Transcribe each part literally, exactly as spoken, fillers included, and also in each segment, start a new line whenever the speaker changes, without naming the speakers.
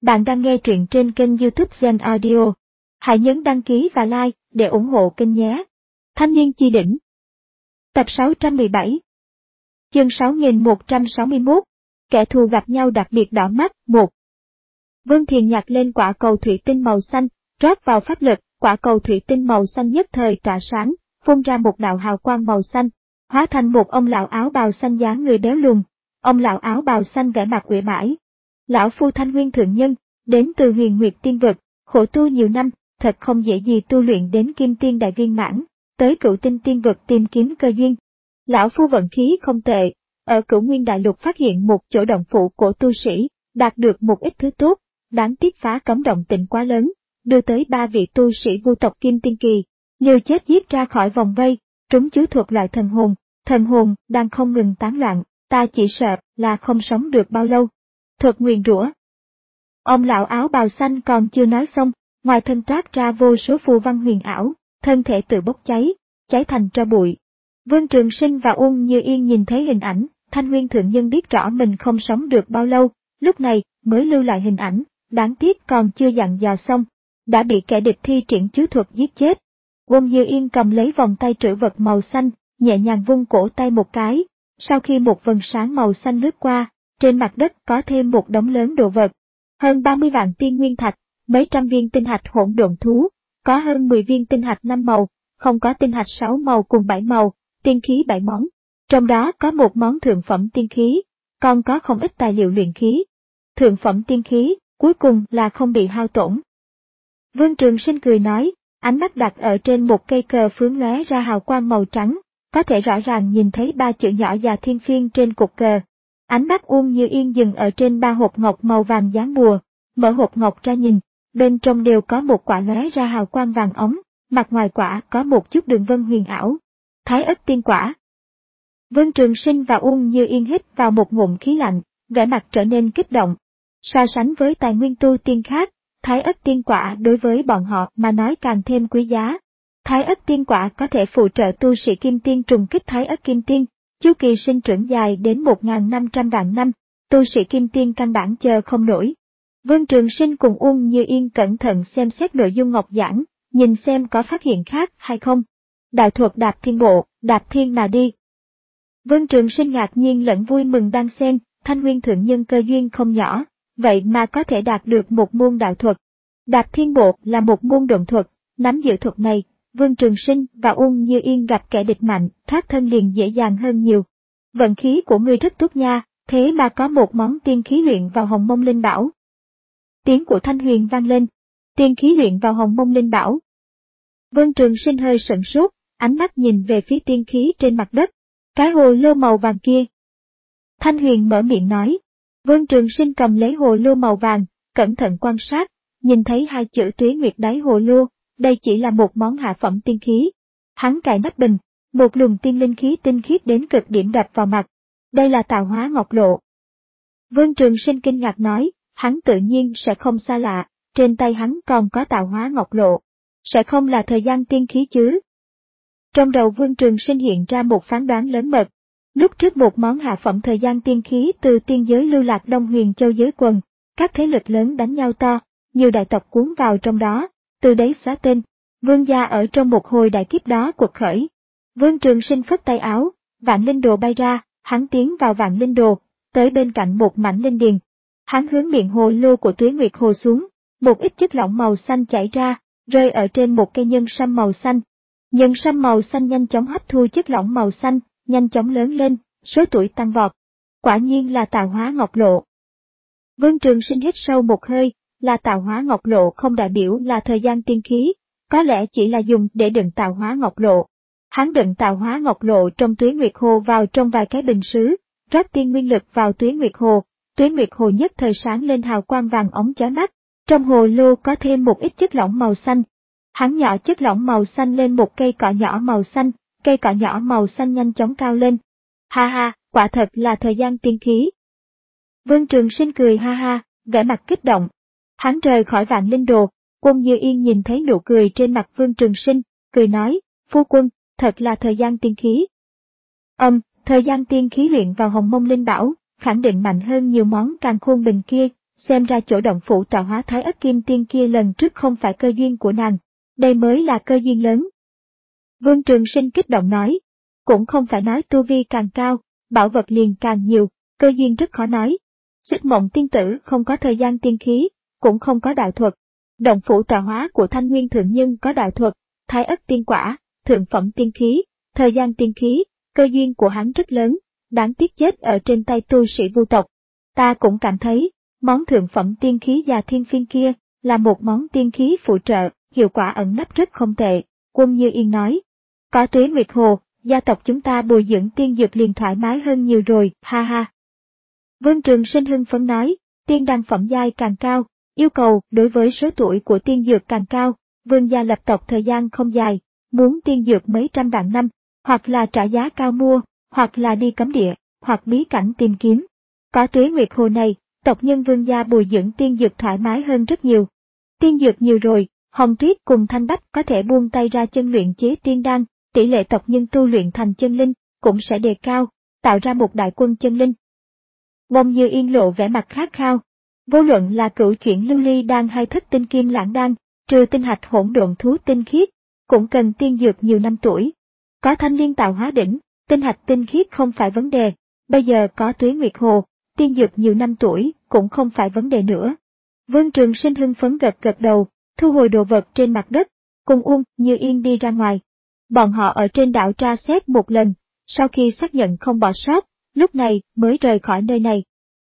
Bạn đang nghe truyện trên kênh YouTube Zen Audio. Hãy nhấn đăng ký và like để ủng hộ kênh nhé. Thanh niên chi đỉnh. Tập sáu trăm mười bảy. Chương sáu nghìn một trăm sáu mươi mốt. Kẻ thù gặp nhau đặc biệt đỏ mắt. một. Vương Thiền nhặt lên quả cầu thủy tinh màu xanh, rót vào pháp lực, quả cầu thủy tinh màu xanh nhất thời tỏa sáng, phun ra một đạo hào quang màu xanh, hóa thành một ông lão áo bào xanh dáng người béo lùn. Ông lão áo bào xanh vẻ mặt uể oải. Lão phu Thanh Nguyên thượng nhân, đến từ Huyền Nguyệt Tiên vực, khổ tu nhiều năm, thật không dễ gì tu luyện đến Kim Tiên đại viên mãn, tới Cửu Tinh Tiên vực tìm kiếm cơ duyên. Lão phu vận khí không tệ, ở Cửu Nguyên đại lục phát hiện một chỗ động phủ của tu sĩ, đạt được một ít thứ tốt, đáng tiếc phá cấm động tĩnh quá lớn, đưa tới ba vị tu sĩ vu tộc Kim Tiên kỳ, liều chết giết ra khỏi vòng vây, trúng chiếu thuật loại thần hồn, thần hồn đang không ngừng tán loạn, ta chỉ sợ là không sống được bao lâu. Thuật nguyền rủa. Ông lão áo bào xanh còn chưa nói xong, ngoài thân toát ra vô số phù văn huyền ảo, thân thể tự bốc cháy, cháy thành tro bụi. Vương Trường Sinh và Uông Như Yên nhìn thấy hình ảnh, Thanh Nguyên thượng nhân biết rõ mình không sống được bao lâu, lúc này mới lưu lại hình ảnh, đáng tiếc còn chưa dặn dò xong, đã bị kẻ địch thi triển chiếu thuật giết chết. Uông Như Yên cầm lấy vòng tay trữ vật màu xanh, nhẹ nhàng vung cổ tay một cái, sau khi một vầng sáng màu xanh lướt qua, trên mặt đất có thêm một đống lớn đồ vật. Hơn ba mươi vạn tiên nguyên thạch, mấy trăm viên tinh hạch hỗn độn thú, có hơn mười viên tinh hạch năm màu, không có tinh hạch sáu màu cùng bảy màu, tiên khí bảy món. Trong đó có một món thượng phẩm tiên khí, còn có không ít tài liệu luyện khí. Thượng phẩm tiên khí, cuối cùng là không bị hao tổn. Vương Trường Sinh cười nói, ánh mắt đặt ở trên một cây cờ phướng lóe ra hào quang màu trắng, có thể rõ ràng nhìn thấy ba chữ nhỏ Già Thiên Phiên trên cột cờ. Ánh mắt Uông Như Yên dừng ở trên ba hộp ngọc màu vàng dáng bùa, mở hộp ngọc ra nhìn, bên trong đều có một quả lóe ra hào quang vàng ống, mặt ngoài quả có một chút đường vân huyền ảo. Thái ất tiên quả. Vương Trường Sinh và Uông Như Yên hít vào một ngụm khí lạnh, vẻ mặt trở nên kích động. So sánh với tài nguyên tu tiên khác, Thái ất tiên quả đối với bọn họ mà nói càng thêm quý giá. Thái ất tiên quả có thể phụ trợ tu sĩ Kim Tiên trùng kích Thái ất Kim Tiên. Chu kỳ sinh trưởng dài đến một nghìn năm trăm vạn năm, tu sĩ Kim Tiên căn bản chờ không nổi. Vương Trường Sinh cùng Uông Như Yên cẩn thận xem xét nội dung ngọc giảng, nhìn xem có phát hiện khác hay không. Đạo thuật đạp thiên bộ, đạp thiên mà đi. Vương Trường Sinh ngạc nhiên lẫn vui mừng đang xem, Thanh Nguyên thượng nhân cơ duyên không nhỏ, vậy mà có thể đạt được một môn đạo thuật. Đạp thiên bộ là một môn độn thuật, nắm giữ thuật này, Vương Trường Sinh và Uông Như Yên gặp kẻ địch mạnh, thoát thân liền dễ dàng hơn nhiều. Vận khí của ngươi rất tốt nha, thế mà có một món tiên khí luyện vào Hồng Mông Linh Bảo. Tiếng của Thanh Huyền vang lên, tiên khí luyện vào Hồng Mông Linh Bảo. Vương Trường Sinh hơi sửng sốt, ánh mắt nhìn về phía tiên khí trên mặt đất, cái hồ lô màu vàng kia. Thanh Huyền mở miệng nói, Vương Trường Sinh cầm lấy hồ lô màu vàng, cẩn thận quan sát, nhìn thấy hai chữ Tuế Nguyệt đáy hồ lô. Đây chỉ là một món hạ phẩm tiên khí. Hắn cài nắp bình, một luồng tiên linh khí tinh khiết đến cực điểm đập vào mặt. Đây là Tạo Hóa Ngọc Lộ. Vương Trường Sinh kinh ngạc nói, hắn tự nhiên sẽ không xa lạ, trên tay hắn còn có Tạo Hóa Ngọc Lộ. Sẽ không là thời gian tiên khí chứ? Trong đầu Vương Trường Sinh hiện ra một phán đoán lớn mật. Lúc trước một món hạ phẩm thời gian tiên khí từ tiên giới lưu lạc Đông Huyền Châu giới quần, các thế lực lớn đánh nhau to, nhiều đại tộc cuốn vào trong đó. Từ đấy xóa tên, Vương gia ở trong một hồi đại kiếp đó cuộc khởi. Vương Trường Sinh phất tay áo, vạn linh đồ bay ra, hắn tiến vào vạn linh đồ, tới bên cạnh một mảnh linh điền. Hắn hướng miệng hồ lô của Tuế Nguyệt hồ xuống, một ít chất lỏng màu xanh chảy ra, rơi ở trên một cây nhân sâm màu xanh. Nhân sâm màu xanh nhanh chóng hấp thu chất lỏng màu xanh, nhanh chóng lớn lên, số tuổi tăng vọt. Quả nhiên là Tạo Hóa Ngọc Lộ. Vương Trường Sinh hít sâu một hơi. Là Tạo Hóa Ngọc Lộ không đại biểu là thời gian tiên khí, có lẽ chỉ là dùng để đựng Tạo Hóa Ngọc Lộ. Hắn đựng Tạo Hóa Ngọc Lộ trong Tuế Nguyệt Hồ vào trong vài cái bình sứ, rót tiên nguyên lực vào Tuế Nguyệt Hồ, Tuế Nguyệt Hồ nhất thời sáng lên hào quang vàng ống chói mắt, trong hồ lô có thêm một ít chất lỏng màu xanh. Hắn nhỏ chất lỏng màu xanh lên một cây cọ nhỏ màu xanh, cây cọ nhỏ màu xanh nhanh chóng cao lên. Ha ha, quả thật là thời gian tiên khí. Vương Trường Sinh cười ha ha, vẻ mặt kích động. Hắn rời khỏi vạn linh đồ, Uông Như Yên nhìn thấy nụ cười trên mặt Vương Trường Sinh, cười nói, phu quân, thật là thời gian tiên khí. Âm, um, thời gian tiên khí luyện vào Hồng Mông Linh Bảo, khẳng định mạnh hơn nhiều món càn khôn bình kia, xem ra chỗ động phủ tạo hóa Thái Ất Kim Tiên kia lần trước không phải cơ duyên của nàng, đây mới là cơ duyên lớn. Vương Trường Sinh kích động nói, cũng không phải nói tu vi càng cao, bảo vật liền càng nhiều, cơ duyên rất khó nói. Xích Mộng tiên tử không có thời gian tiên khí, cũng không có đạo thuật. Động phủ tạo hóa của Thanh Nguyên thượng nhân có đạo thuật, Thái Ất tiên quả, thượng phẩm tiên khí, thời gian tiên khí, cơ duyên của hắn rất lớn, đáng tiếc chết ở trên tay tu sĩ vu tộc. Ta cũng cảm thấy, món thượng phẩm tiên khí già thiên phiên kia, là một món tiên khí phụ trợ, hiệu quả ẩn nấp rất không tệ, Quân Như Yên nói. Có Tuế Nguyệt Hồ, gia tộc chúng ta bồi dưỡng tiên dược liền thoải mái hơn nhiều rồi, ha ha. Vương Trường Sinh hưng phấn nói, tiên đan phẩm giai càng cao, yêu cầu đối với số tuổi của tiên dược càng cao, vương gia lập tộc thời gian không dài, muốn tiên dược mấy trăm vạn năm, hoặc là trả giá cao mua, hoặc là đi cấm địa, hoặc bí cảnh tìm kiếm. Có Tuế Nguyệt Hồ này, tộc nhân vương gia bồi dưỡng tiên dược thoải mái hơn rất nhiều. Tiên dược nhiều rồi, Hồng Tuyết cùng Thanh Bách có thể buông tay ra chân luyện chế tiên đan, tỷ lệ tộc nhân tu luyện thành chân linh cũng sẽ đề cao, tạo ra một đại quân chân linh. Bông Như Yên lộ vẻ mặt khát khao. Vô luận là cửu chuyển lưu ly đan hay thất tinh kim lãng đan, trừ tinh hạch hỗn độn thú tinh khiết, cũng cần tiên dược nhiều năm tuổi. Có thanh liên tạo hóa đỉnh, tinh hạch tinh khiết không phải vấn đề, bây giờ có Tuế Nguyệt Hồ, tiên dược nhiều năm tuổi cũng không phải vấn đề nữa. Vương Trường Sinh hưng phấn gật gật đầu, thu hồi đồ vật trên mặt đất, cùng Uông Như Yên đi ra ngoài. Bọn họ ở trên đảo tra xét một lần, sau khi xác nhận không bỏ sót, lúc này mới rời khỏi nơi này.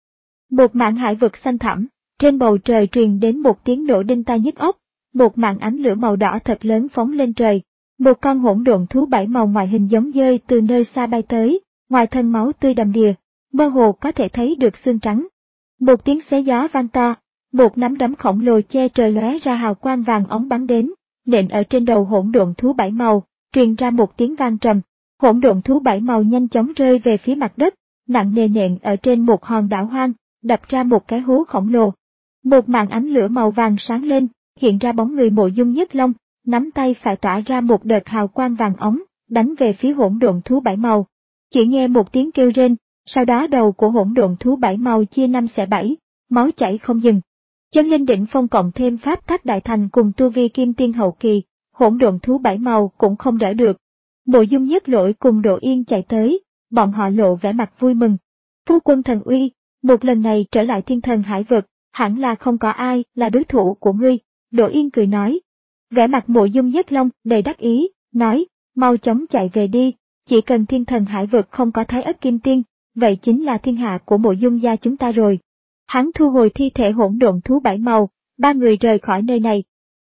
Một mảng hải vực xanh thẳm, trên bầu trời truyền đến một tiếng nổ đinh tai nhức óc, một mảng ánh lửa màu đỏ thật lớn phóng lên trời. Một con hỗn độn thú bảy màu ngoại hình giống dơi từ nơi xa bay tới, ngoài thân máu tươi đầm đìa, mơ hồ có thể thấy được xương trắng. Một tiếng xé gió vang to, một nắm đấm khổng lồ che trời lóe ra hào quang vàng óng bắn đến, nện ở trên đầu hỗn độn thú bảy màu, truyền ra một tiếng vang trầm. Hỗn độn thú bảy màu nhanh chóng rơi về phía mặt đất, nặng nề nện ở trên một hòn đảo hoang, đập ra một cái hố khổng lồ. Một màn ánh lửa màu vàng sáng lên, hiện ra bóng người Mộ Dung Nhất Long, nắm tay phải tỏa ra một đợt hào quang vàng óng, đánh về phía hỗn độn thú bảy màu. Chỉ nghe một tiếng kêu rên, sau đó đầu của hỗn độn thú bảy màu chia năm xẻ bảy, máu chảy không dừng. Chân linh đỉnh phong cộng thêm pháp tắc đại thành cùng tu vi kim tiên hậu kỳ, hỗn độn thú bảy màu cũng không đỡ được. Mộ Dung Nhất Lỗi cùng Độ Yên chạy tới, bọn họ lộ vẻ mặt vui mừng. Phu quân thần uy, một lần này trở lại thiên thần hải vực, hẳn là không có ai là đối thủ của ngươi, Độ Yên cười nói. Vẻ mặt Mộ Dung Nhất Long đầy đắc ý, nói, mau chóng chạy về đi, chỉ cần thiên thần hải vực không có Thái Ất Kim Tiên, vậy chính là thiên hạ của Mộ Dung gia chúng ta rồi. Hắn thu hồi thi thể hỗn độn thú bảy màu, ba người rời khỏi nơi này.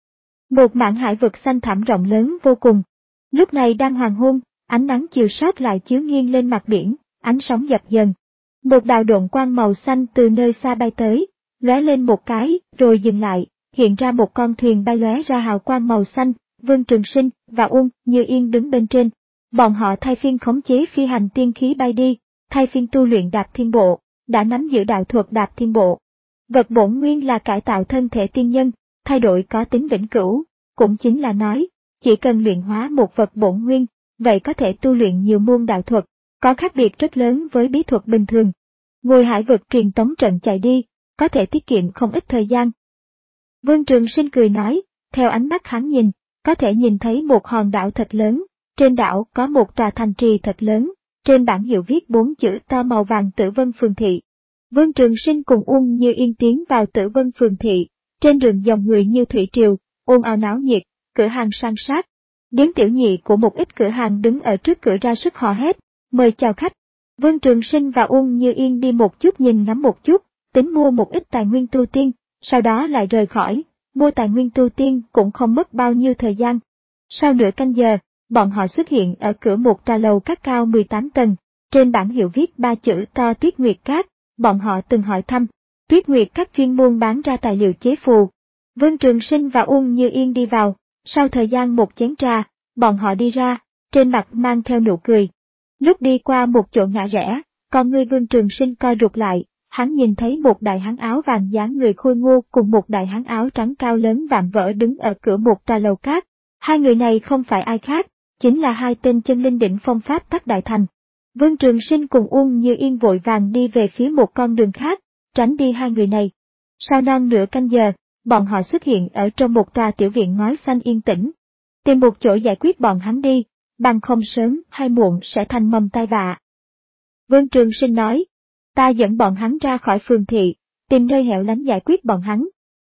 Một mảng hải vực xanh thẳm rộng lớn vô cùng. Lúc này đang hoàng hôn, ánh nắng chiều sót lại chiếu nghiêng lên mặt biển, ánh sóng dập dần. Một đạo độn quang màu xanh từ nơi xa bay tới, lóe lên một cái, rồi dừng lại, hiện ra một con thuyền bay lóe ra hào quang màu xanh, Vương Trường Sinh và Uông Như Yên đứng bên trên. Bọn họ thay phiên khống chế phi hành tiên khí bay đi, thay phiên tu luyện đạp thiên bộ, đã nắm giữ đạo thuật đạp thiên bộ. Vật bổn nguyên là cải tạo thân thể tiên nhân, thay đổi có tính vĩnh cửu, cũng chính là nói, chỉ cần luyện hóa một vật bổn nguyên, vậy có thể tu luyện nhiều môn đạo thuật, có khác biệt rất lớn với bí thuật bình thường. Ngồi hải vực truyền tống trận chạy đi, có thể tiết kiệm không ít thời gian. Vương Trường Sinh cười nói, theo ánh mắt hắn nhìn, có thể nhìn thấy một hòn đảo thật lớn, trên đảo có một tòa thành trì thật lớn, trên bảng hiệu viết bốn chữ to màu vàng Tử Vân Phường Thị. Vương Trường Sinh cùng Uông Như Yên tiến vào Tử Vân Phường Thị, trên đường dòng người như thủy triều, ồn ào náo nhiệt, cửa hàng san sát. Điếm tiểu nhị của một ít cửa hàng đứng ở trước cửa ra sức hò hét, mời chào khách. Vương Trường Sinh và Uông Như Yên đi một chút nhìn ngắm một chút, tính mua một ít tài nguyên tu tiên, sau đó lại rời khỏi, mua tài nguyên tu tiên cũng không mất bao nhiêu thời gian. Sau nửa canh giờ, bọn họ xuất hiện ở cửa một tòa lầu các cao mười tám tầng, trên bảng hiệu viết ba chữ to Tuyết Nguyệt Các, bọn họ từng hỏi thăm, Tuyết Nguyệt Các chuyên môn bán ra tài liệu chế phù. Vương Trường Sinh và Uông Như Yên đi vào, sau thời gian một chén trà, bọn họ đi ra, trên mặt mang theo nụ cười. Lúc đi qua một chỗ ngã rẽ, con người Vương Trường Sinh co rụt lại, hắn nhìn thấy một đại hán áo vàng dáng người khôi ngô cùng một đại hán áo trắng cao lớn vạm vỡ đứng ở cửa một tòa lầu cát. Hai người này không phải ai khác, chính là hai tên chân linh đỉnh phong pháp tắc đại thành. Vương Trường Sinh cùng Uông Như Yên vội vàng đi về phía một con đường khác, tránh đi hai người này. Sau non nửa canh giờ, bọn họ xuất hiện ở trong một tòa tiểu viện ngói xanh yên tĩnh. Tìm một chỗ giải quyết bọn hắn đi, bằng không sớm hay muộn sẽ thành mầm tai vạ. Vương Trường Sinh nói, ta dẫn bọn hắn ra khỏi phường thị, tìm nơi hẻo lánh giải quyết bọn hắn.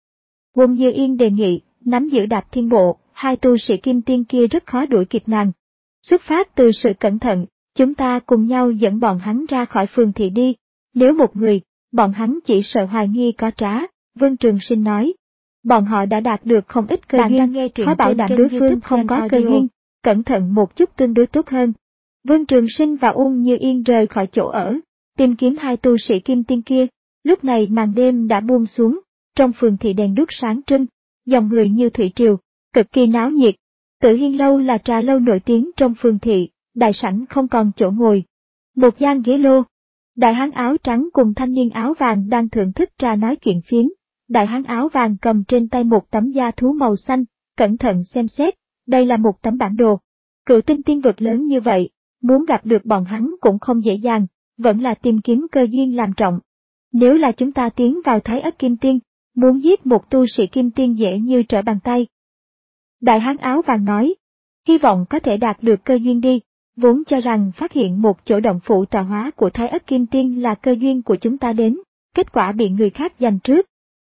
Quân Dư Yên đề nghị, nắm giữ Đạp Thiên Bộ, hai tu sĩ kim tiên kia rất khó đuổi kịp nàng. Xuất phát từ sự cẩn thận, chúng ta cùng nhau dẫn bọn hắn ra khỏi phường thị đi, nếu một người, bọn hắn chỉ sợ hoài nghi có trá, Vương Trường Sinh nói. Bọn họ đã đạt được không ít cơ duyên, khó bảo đảm đối phương không có cơ duyên, cẩn thận một chút tương đối tốt hơn. Vương Trường Sinh và Ung Như Yên rời khỏi chỗ ở, tìm kiếm hai tu sĩ kim tiên kia, lúc này màn đêm đã buông xuống, trong phường thị đèn đuốc sáng trưng, dòng người như thủy triều, cực kỳ náo nhiệt. Tử Hiên Lâu là trà lâu nổi tiếng trong phường thị, đại sảnh không còn chỗ ngồi. Một gian ghế lô, đại hán áo trắng cùng thanh niên áo vàng đang thưởng thức trà nói chuyện phiếm. Đại hán áo vàng cầm trên tay một tấm da thú màu xanh, cẩn thận xem xét, đây là một tấm bản đồ. Cựu tinh tiên vực lớn như vậy, muốn gặp được bọn hắn cũng không dễ dàng, vẫn là tìm kiếm cơ duyên làm trọng. Nếu là chúng ta tiến vào Thái Ất Kim Tiên, muốn giết một tu sĩ Kim Tiên dễ như trở bàn tay. Đại hán áo vàng nói, hy vọng có thể đạt được cơ duyên đi, vốn cho rằng phát hiện một chỗ động phủ tọa hóa của Thái Ất Kim Tiên là cơ duyên của chúng ta đến, kết quả bị người khác giành trước.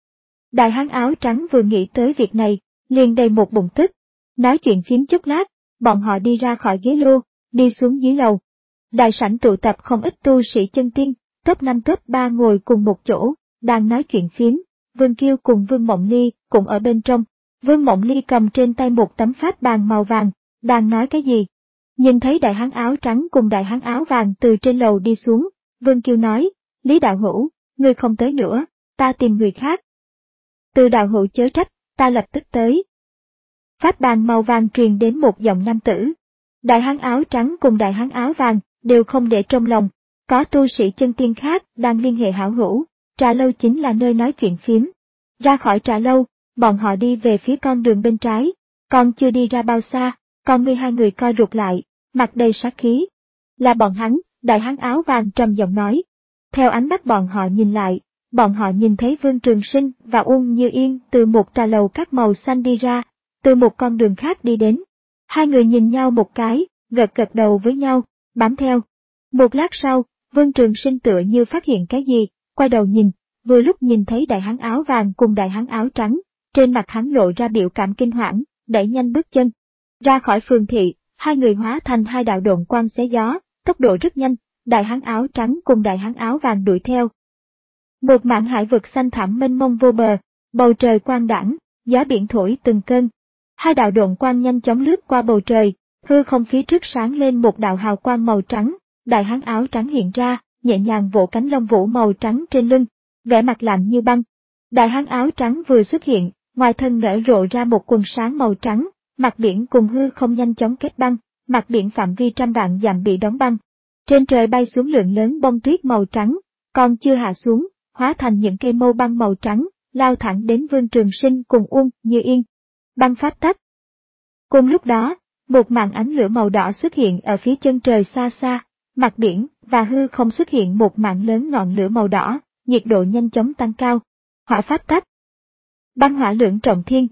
Đại hán áo trắng vừa nghĩ tới việc này, liền đầy một bụng tức. Nói chuyện phím chút lát, bọn họ đi ra khỏi ghế lô, đi xuống dưới lầu. Đại sảnh tụ tập không ít tu sĩ chân tiên, top năm top ba ngồi cùng một chỗ, đang nói chuyện phím. Vương Kiêu cùng Vương Mộng Ly cũng ở bên trong. Vương Mộng Ly cầm trên tay một tấm pháp bàn màu vàng, đang nói cái gì. Nhìn thấy đại hán áo trắng cùng đại hán áo vàng từ trên lầu đi xuống, Vương Kiêu nói, Lý đạo hữu, ngươi không tới nữa, ta tìm người khác. Từ đạo hữu chớ trách, ta lập tức tới. Pháp bàn màu vàng truyền đến một giọng nam tử. Đại hán áo trắng cùng đại hán áo vàng đều không để trong lòng, có tu sĩ chân tiên khác đang liên hệ hảo hữu, trà lâu chính là nơi nói chuyện phiếm. Ra khỏi trà lâu, bọn họ đi về phía con đường bên trái, còn chưa đi ra bao xa, con ngươi hai người co rụt lại, mặt đầy sát khí. Là bọn hắn, đại hán áo vàng trầm giọng nói. Theo ánh mắt bọn họ nhìn lại, bọn họ nhìn thấy Vương Trường Sinh và Ung Như Yên từ một trà lầu các màu xanh đi ra, từ một con đường khác đi đến. Hai người nhìn nhau một cái, gật gật đầu với nhau, bám theo. Một lát sau, Vương Trường Sinh tựa như phát hiện cái gì, quay đầu nhìn, vừa lúc nhìn thấy đại hán áo vàng cùng đại hán áo trắng, trên mặt hắn lộ ra biểu cảm kinh hoảng, đẩy nhanh bước chân. Ra khỏi phường thị, hai người hóa thành hai đạo độn quang xé gió, tốc độ rất nhanh, đại hán áo trắng cùng đại hán áo vàng đuổi theo. Một mảng hải vực xanh thẳm mênh mông vô bờ, bầu trời quang đãng, gió biển thổi từng cơn. Hai đạo độn quang nhanh chóng lướt qua bầu trời, hư không phía trước sáng lên một đạo hào quang màu trắng, đại hán áo trắng hiện ra, nhẹ nhàng vỗ cánh lông vũ màu trắng trên lưng, vẻ mặt lạnh như băng. Đại hán áo trắng vừa xuất hiện, ngoài thân nở rộ ra một quần sáng màu trắng, mặt biển cùng hư không nhanh chóng kết băng, mặt biển phạm vi trăm vạn dặm bị đóng băng. Trên trời bay xuống lượng lớn bông tuyết màu trắng, còn chưa hạ xuống, hóa thành những cây mâu băng màu trắng, lao thẳng đến Vương Trường Sinh cùng Ung Như Yên. Băng pháp tắc. Cùng lúc đó, một màn ánh lửa màu đỏ xuất hiện ở phía chân trời xa xa, mặt biển và hư không xuất hiện một mảng lớn ngọn lửa màu đỏ, nhiệt độ nhanh chóng tăng cao. Hỏa pháp tắc. Băng hỏa lưỡng trọng thiên.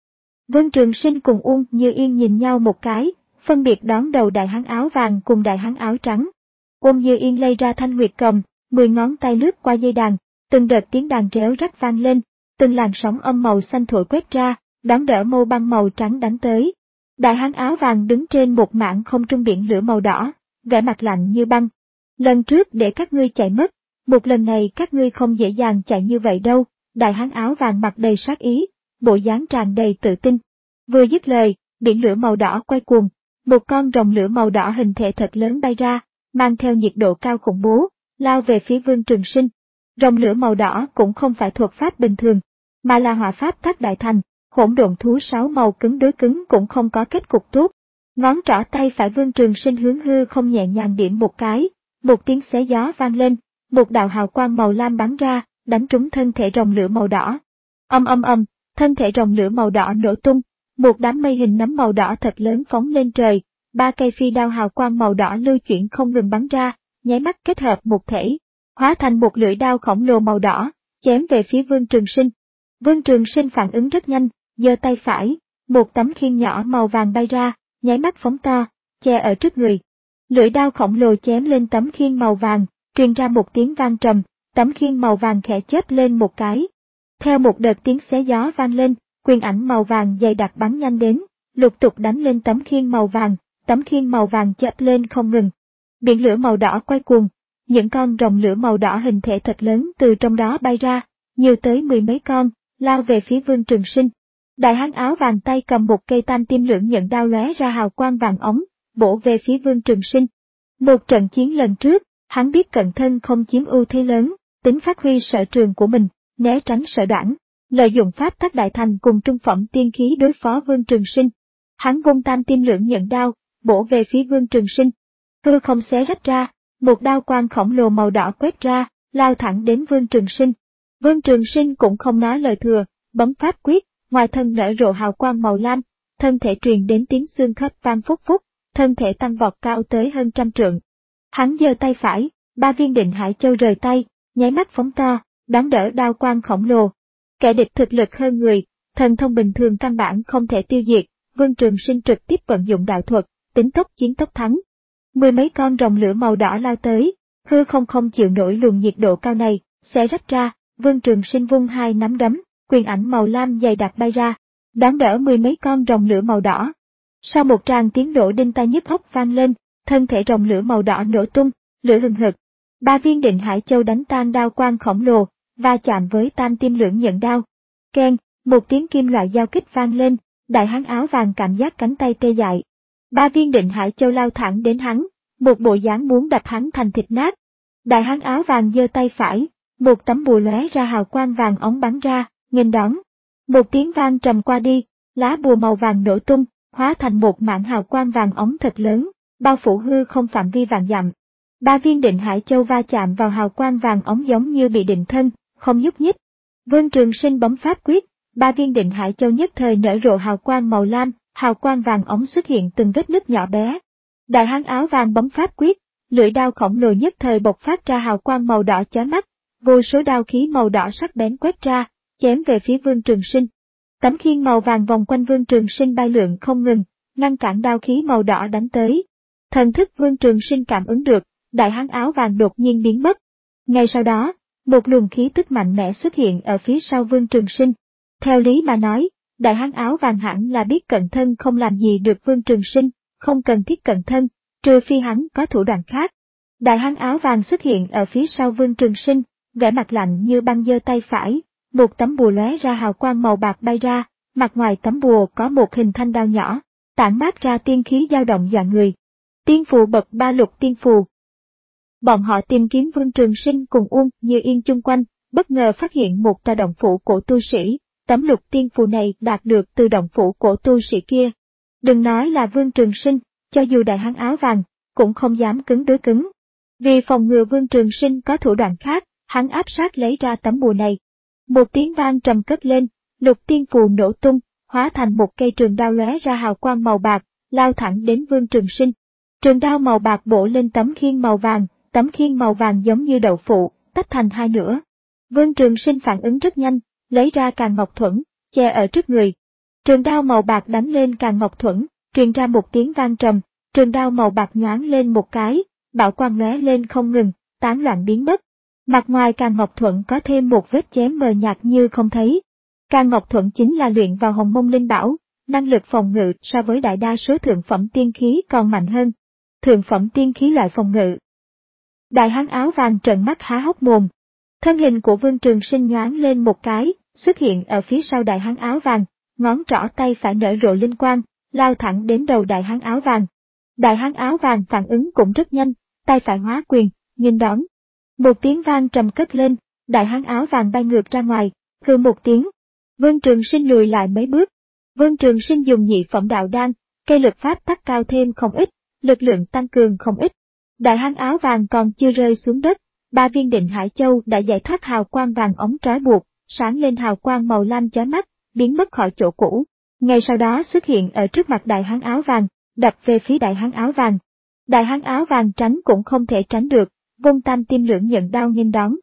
Vương Trường Sinh cùng Ung Như Yên nhìn nhau một cái, phân biệt đón đầu đại hán áo vàng cùng đại hán áo trắng. Ung Như Yên lấy ra thanh nguyệt cầm, mười ngón tay lướt qua dây đàn, từng đợt tiếng đàn réo rắt vang lên, từng làn sóng âm màu xanh thổi quét ra, đón đỡ mâu băng màu trắng đánh tới. Đại hán áo vàng đứng trên một mảng không trung biển lửa màu đỏ, vẻ mặt lạnh như băng. Lần trước để các ngươi chạy mất, một lần này các ngươi không dễ dàng chạy như vậy đâu. Đại hán áo vàng mặt đầy sát ý, bộ dáng tràn đầy tự tin. Vừa dứt lời, biển lửa màu đỏ quay cuồng, một con rồng lửa màu đỏ hình thể thật lớn bay ra, mang theo nhiệt độ cao khủng bố, lao về phía Vương Trường Sinh. Rồng lửa màu đỏ cũng không phải thuật pháp bình thường, mà là hỏa pháp tắc đại thành, hỗn độn thú sáu màu cứng đối cứng cũng không có kết cục tốt. Ngón trỏ tay phải Vương Trường Sinh hướng hư không nhẹ nhàng điểm một cái, một tiếng xé gió vang lên, một đạo hào quang màu lam bắn ra, đánh trúng thân thể rồng lửa màu đỏ. Âm âm âm, thân thể rồng lửa màu đỏ nổ tung, một đám mây hình nấm màu đỏ thật lớn phóng lên trời, ba cây phi đao hào quang màu đỏ lưu chuyển không ngừng bắn ra, nháy mắt kết hợp một thể, hóa thành một lưỡi đao khổng lồ màu đỏ, chém về phía Vương Trường Sinh. Vương Trường Sinh phản ứng rất nhanh, giơ tay phải, một tấm khiên nhỏ màu vàng bay ra, nháy mắt phóng to, che ở trước người. Lưỡi đao khổng lồ chém lên tấm khiên màu vàng, truyền ra một tiếng vang trầm, tấm khiên màu vàng khẽ chớp lên một cái. Theo một đợt tiếng xé gió vang lên, quyền ảnh màu vàng dày đặc bắn nhanh đến, lục tục đánh lên tấm khiên màu vàng, tấm khiên màu vàng chớp lên không ngừng. Biển lửa màu đỏ quay cuồng, những con rồng lửa màu đỏ hình thể thật lớn từ trong đó bay ra, nhiều tới mười mấy con, lao về phía Vương Trường Sinh. Đại hán áo vàng tay cầm một cây tam tim lưỡng nhận đao lóe ra hào quang vàng ống, bổ về phía Vương Trường Sinh. Một trận chiến lần trước, hắn biết cận thân không chiếm ưu thế lớn, tính phát huy sở trường của mình, né tránh sở đoản, lợi dụng pháp tắc đại thành cùng trung phẩm tiên khí đối phó Vương Trường Sinh. Hắn vung tam tim lưỡng nhận đao, bổ về phía Vương Trường Sinh. Hư không xé rách ra, một đao quang khổng lồ màu đỏ quét ra, lao thẳng đến Vương Trường Sinh. Vương Trường Sinh cũng không nói lời thừa, bấm pháp quyết, ngoài thân nở rộ hào quang màu lam, thân thể truyền đến tiếng xương khớp vang phúc phúc, thân thể tăng vọt cao tới hơn trăm trượng. Hắn giơ tay phải, ba viên định hải châu rời tay, nháy mắt phóng to, đón đỡ đao quang khổng lồ. Kẻ địch thực lực hơn người, thần thông bình thường căn bản không thể tiêu diệt, Vương Trường Sinh trực tiếp vận dụng đạo thuật, tính tốc chiến tốc thắng. Mười mấy con rồng lửa màu đỏ lao tới, hư không không chịu nổi luồng nhiệt độ cao này, xé rách ra, Vương Trường Sinh vung hai nắm đấm, quyền ảnh màu lam dày đặc bay ra, đón đỡ mười mấy con rồng lửa màu đỏ. Sau một tràng tiếng nổ đinh tai nhức óc vang lên, thân thể rồng lửa màu đỏ nổ tung, lửa hừng hực. Ba viên định hải châu đánh tan đao quang khổng lồ, va chạm với tam tim lưỡng nhận đao. Keng, một tiếng kim loại giao kích vang lên, đại hán áo vàng cảm giác cánh tay tê dại. Ba viên định hải châu lao thẳng đến hắn, một bộ dáng muốn đập hắn thành thịt nát. Đại hán áo vàng giơ tay phải, một tấm bùa lóe ra hào quang vàng ống bắn ra, nghênh đón. Một tiếng vang trầm qua đi, lá bùa màu vàng nổ tung, hóa thành một mảng hào quang vàng ống thật lớn, bao phủ hư không phạm vi vạn dặm. Ba viên định hải châu va chạm vào hào quang vàng ống giống như bị định thân, không nhúc nhích. Vương Trường Sinh bấm pháp quyết, ba viên định hải châu nhất thời nở rộ hào quang màu lam, hào quang vàng ống xuất hiện từng vết nứt nhỏ bé. Đại hán áo vàng bấm pháp quyết, lưỡi đao khổng lồ nhất thời bộc phát ra hào quang màu đỏ chói mắt, vô số đao khí màu đỏ sắc bén quét ra, chém về phía Vương Trường Sinh. Tấm khiên màu vàng vòng quanh Vương Trường Sinh bay lượn không ngừng, ngăn cản đao khí màu đỏ đánh tới. Thần thức Vương Trường Sinh cảm ứng được, đại hán áo vàng đột nhiên biến mất. Ngay sau đó, một luồng khí tức mạnh mẽ xuất hiện ở phía sau Vương Trường Sinh. Theo lý mà nói, đại hán áo vàng hẳn là biết cận thân không làm gì được Vương Trường Sinh, không cần thiết cận thân, trừ phi hắn có thủ đoạn khác. Đại hán áo vàng xuất hiện ở phía sau Vương Trường Sinh, vẻ mặt lạnh như băng giơ tay phải, một tấm bùa lóe ra hào quang màu bạc bay ra, mặt ngoài tấm bùa có một hình thanh đao nhỏ, tản mát ra tiên khí dao động dọa người. Tiên phù bậc ba lục tiên phù. Bọn họ tìm kiếm Vương Trường Sinh cùng Uông Như Yên chung quanh, bất ngờ phát hiện một tòa động phủ cổ tu sĩ, tấm lục tiên phù này đạt được từ động phủ cổ tu sĩ kia. Đừng nói là Vương Trường Sinh, cho dù đại hán áo vàng, cũng không dám cứng đối cứng. Vì phòng ngừa Vương Trường Sinh có thủ đoạn khác, hắn áp sát lấy ra tấm bùa này. Một tiếng vang trầm cất lên, lục tiên phù nổ tung, hóa thành một cây trường đao lóe ra hào quang màu bạc, lao thẳng đến Vương Trường Sinh. Trường đao màu bạc bổ lên tấm khiên màu vàng, tấm khiên màu vàng giống như đậu phụ, tách thành hai nửa. Vương Trường Sinh phản ứng rất nhanh, lấy ra Càn Ngọc Thuẫn, che ở trước người. Trường đao màu bạc đánh lên Càn Ngọc Thuẫn, truyền ra một tiếng vang trầm, trường đao màu bạc nhoáng lên một cái, bảo quang lóe lên không ngừng, tán loạn biến mất. Mặt ngoài Càn Ngọc Thuẫn có thêm một vết chém mờ nhạt như không thấy. Càn Ngọc Thuẫn chính là luyện vào Hồng Mông Linh Bảo, năng lực phòng ngự so với đại đa số thượng phẩm tiên khí còn mạnh hơn. Thượng phẩm tiên khí loại phòng ngự. Đại hán áo vàng trợn mắt há hốc mồm. Thân hình của Vương Trường Sinh nhoáng lên một cái, xuất hiện ở phía sau đại hán áo vàng, ngón trỏ tay phải nở rộ linh quang, lao thẳng đến đầu đại hán áo vàng. Đại hán áo vàng phản ứng cũng rất nhanh, tay phải hóa quyền, nghênh đón. Một tiếng vang trầm cất lên, đại hán áo vàng bay ngược ra ngoài, hừ một tiếng. Vương Trường Sinh lùi lại mấy bước. Vương Trường Sinh dùng nhị phẩm đạo đan, cây lực pháp tắc cao thêm không ít, lực lượng tăng cường không ít. Đại hán áo vàng còn chưa rơi xuống đất, ba viên định hải châu đã giải thoát hào quang vàng ống trói buộc, sáng lên hào quang màu lam chói mắt, biến mất khỏi chỗ cũ. Ngay sau đó xuất hiện ở trước mặt đại hán áo vàng, đập về phía đại hán áo vàng. Đại hán áo vàng tránh cũng không thể tránh được, vung tam tim lưỡng nhận đao nghênh đón.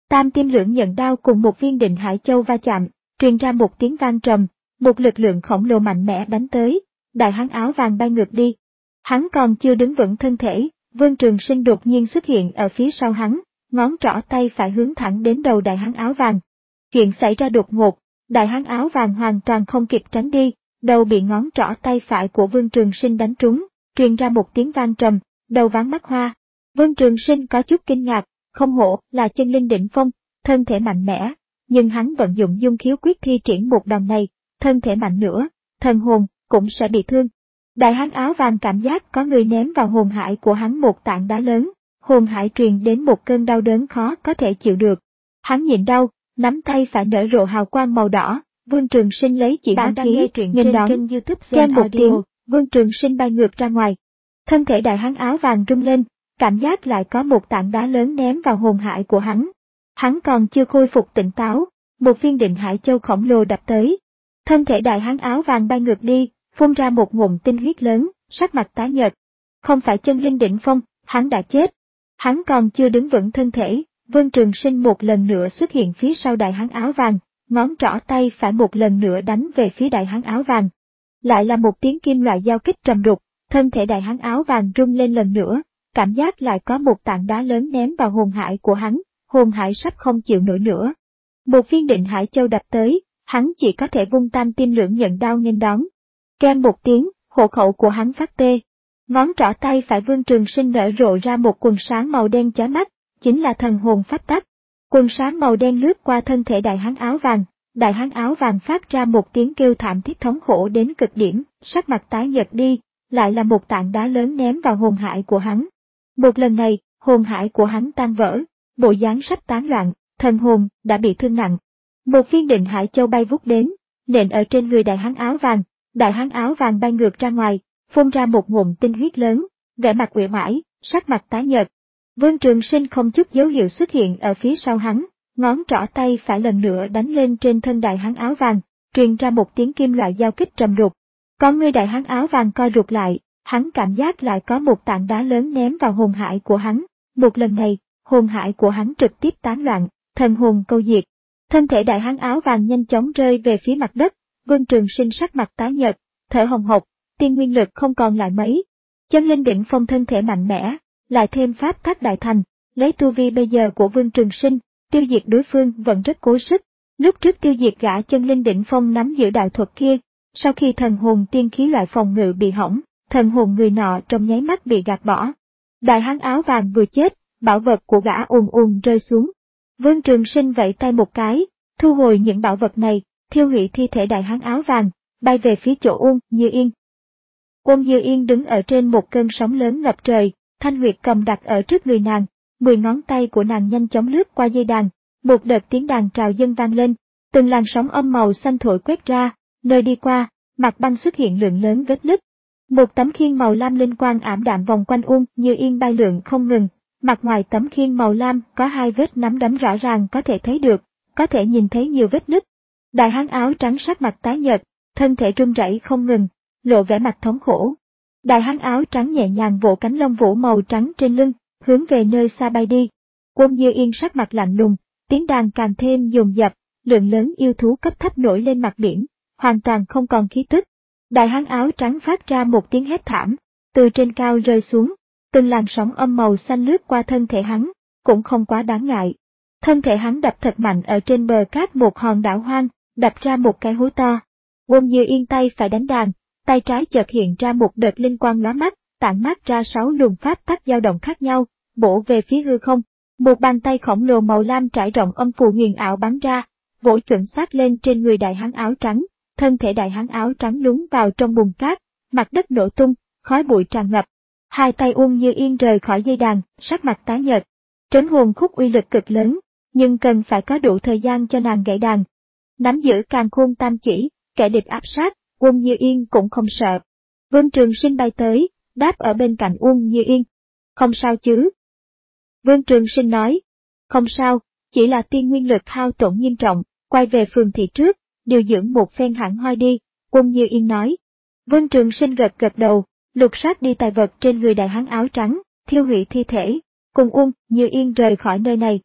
Tam Tim Lưỡng Nhận Đao cùng một viên Định Hải Châu va chạm, truyền ra một tiếng vang trầm, một lực lượng khổng lồ mạnh mẽ đánh tới, đại hán áo vàng bay ngược đi. Hắn còn chưa đứng vững thân thể, Vương Trường Sinh đột nhiên xuất hiện ở phía sau hắn, ngón trỏ tay phải hướng thẳng đến đầu đại hán áo vàng. Chuyện xảy ra đột ngột, đại hán áo vàng hoàn toàn không kịp tránh đi, đầu bị ngón trỏ tay phải của Vương Trường Sinh đánh trúng, truyền ra một tiếng vang trầm, đầu váng mắt hoa. Vương Trường Sinh có chút kinh ngạc, không hổ là chân linh đỉnh phong, thân thể mạnh mẽ, nhưng hắn vận dụng dung khiếu quyết thi triển một đòn này, thân thể mạnh nữa, thần hồn cũng sẽ bị thương. Đại hán áo vàng cảm giác có người ném vào hồn hải của hắn một tảng đá lớn, hồn hải truyền đến một cơn đau đớn khó có thể chịu được. Hắn nhịn đau, nắm tay phải nở rộ hào quang màu đỏ, Vương Trường Sinh lấy chỉ bản khí, nhìn đón, kêu một tiếng, Vương Trường Sinh bay ngược ra ngoài. Thân thể đại hán áo vàng rung lên, cảm giác lại có một tảng đá lớn ném vào hồn hải của hắn. Hắn còn chưa khôi phục tỉnh táo, một viên Định Hải Châu khổng lồ đập tới. Thân thể đại hán áo vàng bay ngược đi, phun ra một ngụm tinh huyết lớn, sắc mặt tái nhợt. Không phải chân linh đỉnh phong, hắn đã chết. Hắn còn chưa đứng vững thân thể, Vương Trường Sinh một lần nữa xuất hiện phía sau đại hán áo vàng, ngón trỏ tay phải một lần nữa đánh về phía đại hán áo vàng. Lại là một tiếng kim loại giao kích trầm đục, thân thể đại hán áo vàng rung lên lần nữa, cảm giác lại có một tảng đá lớn ném vào hồn hải của hắn, hồn hải sắp không chịu nổi nữa. Một viên Định Hải Châu đập tới, hắn chỉ có thể vung Tam Tim Lưỡng Nhận Đao nghênh đón. Keng một tiếng, hộ khẩu của hắn phát tê. Ngón trỏ tay phải Vương Trường Sinh nở rộ ra một quần sáng màu đen chói mắt, chính là thần hồn pháp tắc. Quần sáng màu đen lướt qua thân thể đại hán áo vàng, đại hán áo vàng phát ra một tiếng kêu thảm thiết thống khổ đến cực điểm, sắc mặt tái nhợt đi, lại là một tảng đá lớn ném vào hồn hải của hắn. Một lần này, hồn hải của hắn tan vỡ, bộ dáng sắp tán loạn, thần hồn đã bị thương nặng. Một viên Định Hải Châu bay vút đến, nện ở trên người đại hán áo vàng, đại hán áo vàng bay ngược ra ngoài, phun ra một ngụm tinh huyết lớn, vẻ mặt uể oải, sắc mặt tái nhợt. Vương Trường Sinh không chút dấu hiệu xuất hiện ở phía sau hắn, ngón trỏ tay phải lần nữa đánh lên trên thân đại hán áo vàng, truyền ra một tiếng kim loại giao kích trầm đục. Con ngươi đại hán áo vàng co rụt lại, hắn cảm giác lại có một tảng đá lớn ném vào hồn hải của hắn. Một lần này, hồn hải của hắn trực tiếp tán loạn, thần hồn câu diệt. Thân thể đại hán áo vàng nhanh chóng rơi về phía mặt đất, Vương Trường Sinh sắc mặt tái nhợt, thở hồng hộc, tiên nguyên lực không còn lại mấy. Chân linh đỉnh phong thân thể mạnh mẽ, lại thêm pháp tắc đại thành, lấy tu vi bây giờ của Vương Trường Sinh, tiêu diệt đối phương vẫn rất cố sức. Lúc trước tiêu diệt gã chân linh đỉnh phong nắm giữ đạo thuật kia, sau khi thần hồn tiên khí loại phòng ngự bị hỏng, thần hồn người nọ trong nháy mắt bị gạt bỏ. Đại hán áo vàng vừa chết, bảo vật của gã ùn ùn rơi xuống. Vương Trường Sinh vẫy tay một cái, thu hồi những bảo vật này, thiêu hủy thi thể đại hán áo vàng, bay về phía chỗ Uông Như Yên. Uông Như Yên đứng ở trên một cơn sóng lớn ngập trời, thanh huyệt cầm đặt ở trước người nàng, mười ngón tay của nàng nhanh chóng lướt qua dây đàn, một đợt tiếng đàn trào dâng vang lên, từng làn sóng âm màu xanh thổi quét ra, nơi đi qua, mặt băng xuất hiện lượng lớn vết nứt. Một tấm khiên màu lam linh quang ảm đạm vòng quanh Uông Như Yên bay lượn không ngừng, mặt ngoài tấm khiên màu lam có hai vết nắm đấm rõ ràng có thể thấy được, có thể nhìn thấy nhiều vết nứt. Đại hán áo trắng sắc mặt tái nhợt, thân thể run rẩy không ngừng, lộ vẻ mặt thống khổ. Đại hán áo trắng nhẹ nhàng vỗ cánh lông vũ màu trắng trên lưng, hướng về nơi xa bay đi. Uông Như Yên sắc mặt lạnh lùng, tiếng đàn càng thêm dồn dập, lượng lớn yêu thú cấp thấp nổi lên mặt biển, hoàn toàn không còn khí tức. Đại hán áo trắng phát ra một tiếng hét thảm, từ trên cao rơi xuống, từng làn sóng âm màu xanh lướt qua thân thể hắn, cũng không quá đáng ngại. Thân thể hắn đập thật mạnh ở trên bờ cát một hòn đảo hoang, đập ra một cái hố to. Uông Như Yên tay phải đánh đàn, tay trái chợt hiện ra một đợt linh quang lóa mắt, tản mát ra sáu luồng pháp tắc dao động khác nhau, bổ về phía hư không. Một bàn tay khổng lồ màu lam trải rộng âm phù huyền ảo bắn ra, vỗ chuẩn xác lên trên người đại hán áo trắng. Thân thể đại hán áo trắng lún vào trong bùn cát, mặt đất nổ tung, khói bụi tràn ngập. Hai tay Uông Như Yên rời khỏi dây đàn, sắc mặt tái nhợt. Trấn hồn khúc uy lực cực lớn, nhưng cần phải có đủ thời gian cho nàng gãy đàn. Nắm giữ càn khôn tam chỉ, kẻ địch áp sát, Uông Như Yên cũng không sợ. Vương Trường Sinh bay tới, đáp ở bên cạnh Uông Như Yên. Không sao chứ? Vương Trường Sinh nói. Không sao, chỉ là tiên nguyên lực hao tổn nghiêm trọng, quay về phường thị trước, điều dưỡng một phen hẳn hoi đi, Uông Như Yên nói. Vương Trường Sinh gật gật đầu, lục soát đi tài vật trên người đại hán áo trắng, thiêu hủy thi thể, cùng Uông Như Yên rời khỏi nơi này.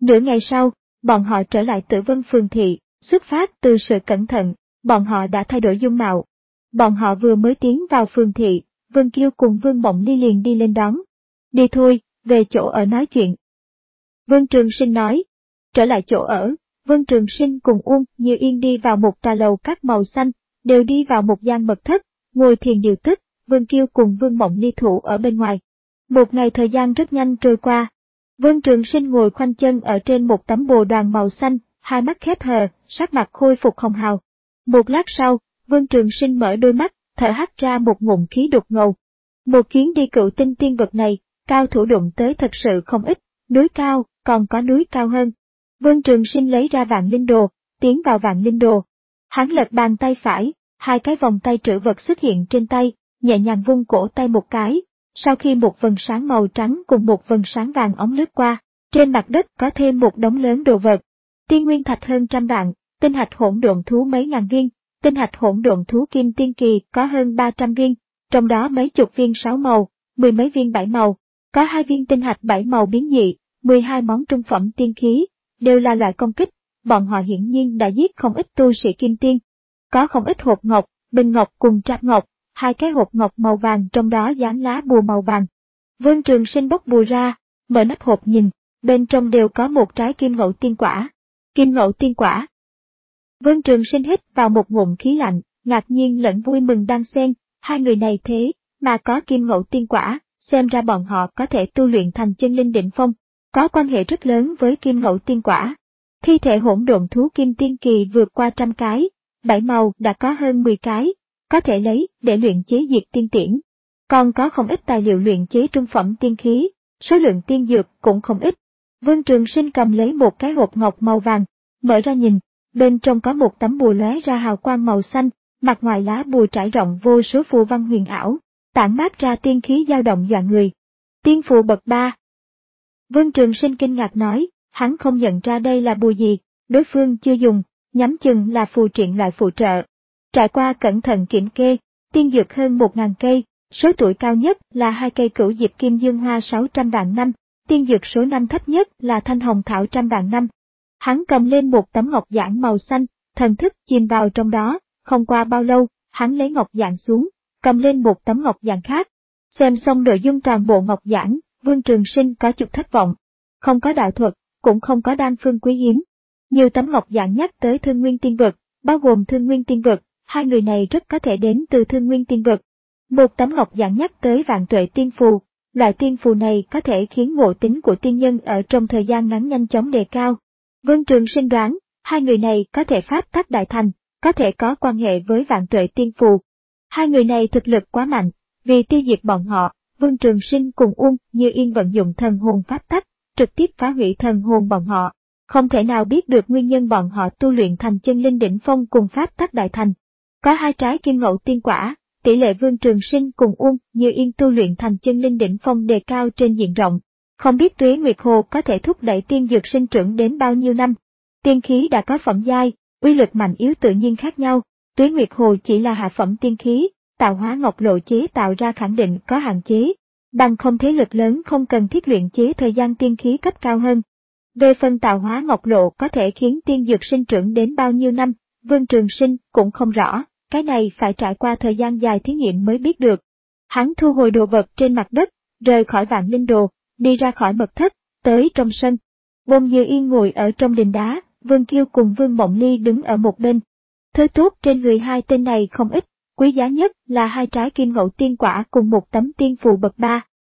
Nửa ngày sau, bọn họ trở lại Tử Vân Phường Thị, xuất phát từ sự cẩn thận, bọn họ đã thay đổi dung mạo. Bọn họ vừa mới tiến vào Phường Thị, Vương Kiêu cùng Vương Mộng Ly liền đi lên đón. Đi thôi, về chỗ ở nói chuyện. Vương Trường Sinh nói. Trở lại chỗ ở, Vương Trường Sinh cùng Uông Như Yên đi vào một trà lầu các màu xanh, đều đi vào một gian mật thất, ngồi thiền điều tức, Vương Kiêu cùng Vương Mộng Ly thủ ở bên ngoài. Một ngày thời gian rất nhanh trôi qua. Vương Trường Sinh ngồi khoanh chân ở trên một tấm bồ đoàn màu xanh, hai mắt khép hờ, sắc mặt khôi phục hồng hào. Một lát sau, Vương Trường Sinh mở đôi mắt, thở hắt ra một ngụm khí đục ngầu. Một chuyến đi cựu tinh tiên vực này, cao thủ đụng tới thật sự không ít, núi cao, còn có núi cao hơn. Vương Trường Sinh lấy ra vạn linh đồ, tiến vào vạn linh đồ. Hắn lật bàn tay phải, hai cái vòng tay trữ vật xuất hiện trên tay, nhẹ nhàng vung cổ tay một cái. Sau khi một vầng sáng màu trắng cùng một vầng sáng vàng óng lướt qua, trên mặt đất có thêm một đống lớn đồ vật. Tiên nguyên thạch hơn trăm vạn, tinh hạch hỗn độn thú mấy ngàn viên, tinh hạch hỗn độn thú kim tiên kỳ có hơn ba trăm viên, trong đó mấy chục viên sáu màu, mười mấy viên bảy màu, có hai viên tinh hạch bảy màu biến dị, mười hai món trung phẩm tiên khí, đều là loại công kích, bọn họ hiển nhiên đã giết không ít tu sĩ kim tiên. Có không ít hộp ngọc, bình ngọc cùng trap ngọc, hai cái hộp ngọc màu vàng trong đó dán lá bùa màu vàng. Vương Trường Sinh bóc bùa ra, mở nắp hộp nhìn, bên trong đều có một trái kim ngẫu tiên quả. Kim ngẫu tiên quả. Vương Trường Sinh hít vào một ngụm khí lạnh, ngạc nhiên lẫn vui mừng đan xen, hai người này thế mà có kim ngẫu tiên quả, xem ra bọn họ có thể tu luyện thành chân linh đỉnh phong, có quan hệ rất lớn với kim ngẫu tiên quả. Thi thể hỗn độn thú kim tiên kỳ vượt qua trăm cái, bảy màu đã có hơn mười cái, có thể lấy để luyện chế diệt tiên tiễn. Còn có không ít tài liệu luyện chế trung phẩm tiên khí, số lượng tiên dược cũng không ít. Vương Trường Sinh cầm lấy một cái hộp ngọc màu vàng, mở ra nhìn, bên trong có một tấm bùa lóe ra hào quang màu xanh, mặt ngoài lá bùa trải rộng vô số phù văn huyền ảo, tản mát ra tiên khí dao động dọa người. Tiên phù bậc ba. Vương Trường Sinh kinh ngạc nói, hắn không nhận ra đây là bùa gì, đối phương chưa dùng, nhắm chừng là phù triện loại phụ trợ. Trải qua cẩn thận kiểm kê, tiên dược hơn một ngàn cây, số tuổi cao nhất là hai cây cửu diệp kim dương hoa sáu trăm vạn năm, tiên dược số năm thấp nhất là thanh hồng thảo trăm vạn năm. Hắn cầm lên một tấm ngọc giản màu xanh, thần thức chìm vào trong đó, không qua bao lâu, hắn lấy ngọc giản xuống, cầm lên một tấm ngọc giản khác. Xem xong nội dung toàn bộ ngọc giản, Vương Trường Sinh có chút thất vọng. Không có đạo thuật, cũng không có đan phương quý hiếm. Nhiều tấm ngọc giản nhắc tới Thương Nguyên Tiên Vực, bao gồm Thương Nguyên Tiên Vực, hai người này rất có thể đến từ Thương Nguyên Tiên Vực. Một tấm ngọc giản nhắc tới Vạn Tuệ Tiên Phù, loại tiên phù này có thể khiến ngộ tính của tiên nhân ở trong thời gian ngắn nhanh chóng đề cao. Vương Trường Sinh đoán, hai người này có thể pháp tắc đại thành, có thể có quan hệ với Vạn Tuệ Tiên Phù. Hai người này thực lực quá mạnh, vì tiêu diệt bọn họ, Vương Trường Sinh cùng Uông Như Yên vận dụng thần hồn pháp tắc, trực tiếp phá hủy thần hồn bọn họ. Không thể nào biết được nguyên nhân bọn họ tu luyện thành chân linh đỉnh phong cùng pháp tắc đại thành. Có hai trái kim ngẫu tiên quả, tỷ lệ Vương Trường Sinh cùng Uông Như Yên tu luyện thành chân linh đỉnh phong đề cao trên diện rộng. Không biết Tuế Nguyệt Hồ có thể thúc đẩy tiên dược sinh trưởng đến bao nhiêu năm. Tiên khí đã có phẩm giai, uy lực mạnh yếu tự nhiên khác nhau. Tuế Nguyệt Hồ chỉ là hạ phẩm tiên khí, tạo hóa ngọc lộ chế tạo ra khẳng định có hạn chế. Bằng không thế lực lớn không cần thiết luyện chế thời gian tiên khí cấp cao hơn. Về phần tạo hóa ngọc lộ có thể khiến tiên dược sinh trưởng đến bao nhiêu năm, Vương Trường Sinh cũng không rõ, cái này phải trải qua thời gian dài thí nghiệm mới biết được. Hắn thu hồi đồ vật trên mặt đất, rời khỏi vạn linh đồ, đi ra khỏi mật thất, tới trong sân. Uông Như Yên ngồi ở trong đình đá, Vương Kiêu cùng Vương Mộng Ly đứng ở một bên. Thứ tốt trên người hai tên này không ít, quý giá nhất là hai trái kim ngẫu tiên quả cùng một tấm tiên phù bậc ba.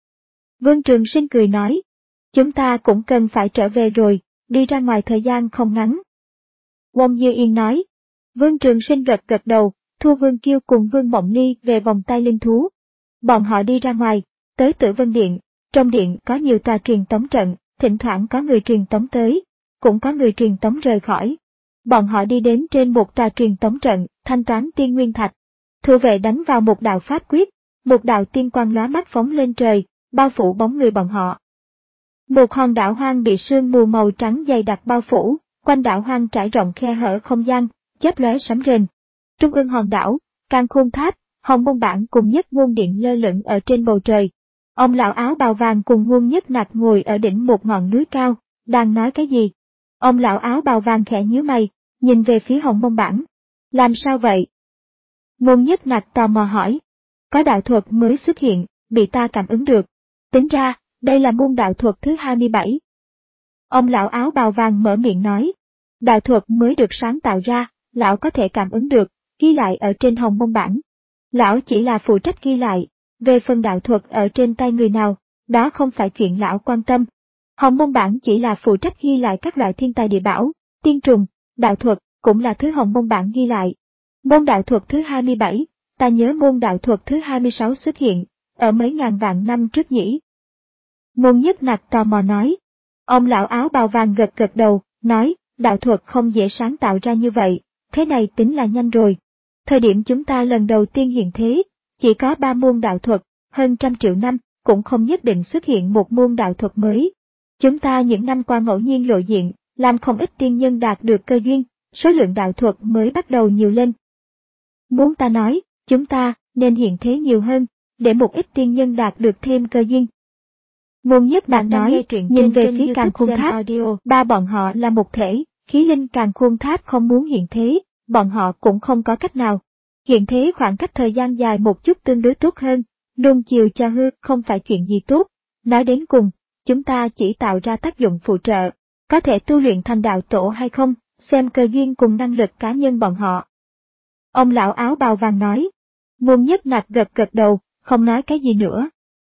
Vương Trường Sinh cười nói, chúng ta cũng cần phải trở về rồi, đi ra ngoài thời gian không ngắn. Uông Như Yên nói, Vương Trường Sinh gật gật đầu, thu Vương Kiêu cùng Vương Mộng Ly về vòng tay linh thú. Bọn họ đi ra ngoài, tới Tử Vân Điện, trong điện có nhiều tòa truyền tống trận, thỉnh thoảng có người truyền tống tới, cũng có người truyền tống rời khỏi. Bọn họ đi đến trên một tòa truyền tống trận, thanh toán tiên nguyên thạch. Thủ vệ đánh vào một đạo pháp quyết, một đạo tiên quang lóa mắt phóng lên trời, bao phủ bóng người bọn họ. Một hòn đảo hoang bị sương mù màu trắng dày đặc bao phủ, quanh đảo hoang trải rộng khe hở không gian, chớp lóe sấm rền. Trung ương hòn đảo, Càn Khôn Tháp, Hồng Môn Bản cùng Nhất Ngôn Điện lơ lửng ở trên bầu trời. Ông lão áo bào vàng cùng Ngôn Nhất Nặc ngồi ở đỉnh một ngọn núi cao, đang nói cái gì? Ông lão áo bào vàng khẽ nhíu mày, nhìn về phía Hồng Mông Bản. Làm sao vậy? Ngôn Nhất Nặc tò mò hỏi. Có đạo thuật mới xuất hiện, bị ta cảm ứng được. Tính ra, đây là môn đạo thuật thứ hai mươi bảy. Ông lão áo bào vàng mở miệng nói. Đạo thuật mới được sáng tạo ra, lão có thể cảm ứng được, ghi lại ở trên Hồng Mông Bản. Lão chỉ là phụ trách ghi lại, về phần đạo thuật ở trên tay người nào, đó không phải chuyện lão quan tâm. Hồng Mông Bản chỉ là phụ trách ghi lại các loại thiên tài địa bảo, tiên trùng, đạo thuật, cũng là thứ Hồng Mông Bản ghi lại. Môn đạo thuật thứ hai mươi bảy, ta nhớ môn đạo thuật thứ hai mươi sáu xuất hiện, ở mấy ngàn vạn năm trước nhỉ? Ngôn Nhất Nặc tò mò nói. Ông lão áo bào vàng gật gật đầu, nói, đạo thuật không dễ sáng tạo ra như vậy, thế này tính là nhanh rồi. Thời điểm chúng ta lần đầu tiên hiện thế, chỉ có ba môn đạo thuật, hơn trăm triệu năm, cũng không nhất định xuất hiện một môn đạo thuật mới. Chúng ta những năm qua ngẫu nhiên lộ diện, làm không ít tiên nhân đạt được cơ duyên, số lượng đạo thuật mới bắt đầu nhiều lên. Muốn ta nói, chúng ta nên hiện thế nhiều hơn, để một ít tiên nhân đạt được thêm cơ duyên. Ngôn Nhất Nặc nói, nhìn về phía Càn Khôn Tháp, ba bọn họ là một thể, khí linh Càn Khôn Tháp không muốn hiện thế, bọn họ cũng không có cách nào. Hiện thế khoảng cách thời gian dài một chút tương đối tốt hơn, nuông chiều cho hư không phải chuyện gì tốt. Nói đến cùng, chúng ta chỉ tạo ra tác dụng phụ trợ, có thể tu luyện thành đạo tổ hay không, xem cơ duyên cùng năng lực cá nhân bọn họ. Ông lão áo bào vàng nói. Ngôn Nhất Nặc gật gật đầu, không nói cái gì nữa.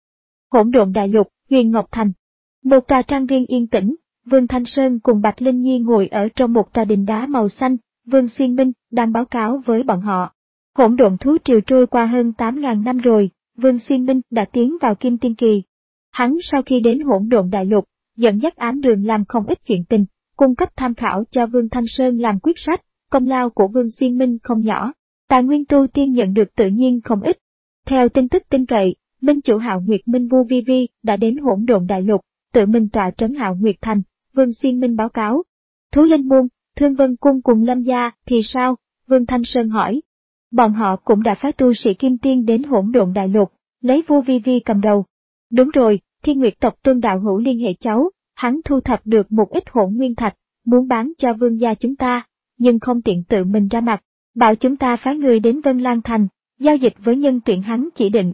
Hỗn Độn Đại Lục, Huyền Ngọc Thành. Một tòa trang viên yên tĩnh, Vương Thanh Sơn cùng Bạch Linh Nhi ngồi ở trong một tòa đình đá màu xanh, Vương Xuyên Minh đang báo cáo với bọn họ. Hỗn độn thú triều trôi qua hơn tám ngàn năm rồi, Vương Xuyên Minh đã tiến vào Kim Tiên Kỳ. Hắn sau khi đến Hỗn Độn Đại Lục, dẫn dắt ám đường làm không ít chuyện tình, cung cấp tham khảo cho Vương Thanh Sơn làm quyết sách, công lao của Vương Xuyên Minh không nhỏ, tài nguyên tu tiên nhận được tự nhiên không ít. Theo tin tức tin cậy, Minh chủ Hạo Nguyệt Minh Vu Vi Vi đã đến Hỗn Độn Đại Lục, tự mình tọa trấn Hạo Nguyệt Thành. Vương Xuyên Minh báo cáo. Thú Linh Môn, Thương Vân Cung cùng Lâm Gia thì sao? Vương Thanh Sơn hỏi. Bọn họ cũng đã phái tu sĩ Kim Tiên đến Hỗn Độn Đại Lục, lấy Vu Vi Vi cầm đầu. Đúng rồi, Thiên Nguyệt tộc Tôn đạo hữu liên hệ cháu, hắn thu thập được một ít hỗn nguyên thạch, muốn bán cho vương gia chúng ta, nhưng không tiện tự mình ra mặt, bảo chúng ta phái người đến Vân Lan Thành, giao dịch với nhân tuyển hắn chỉ định.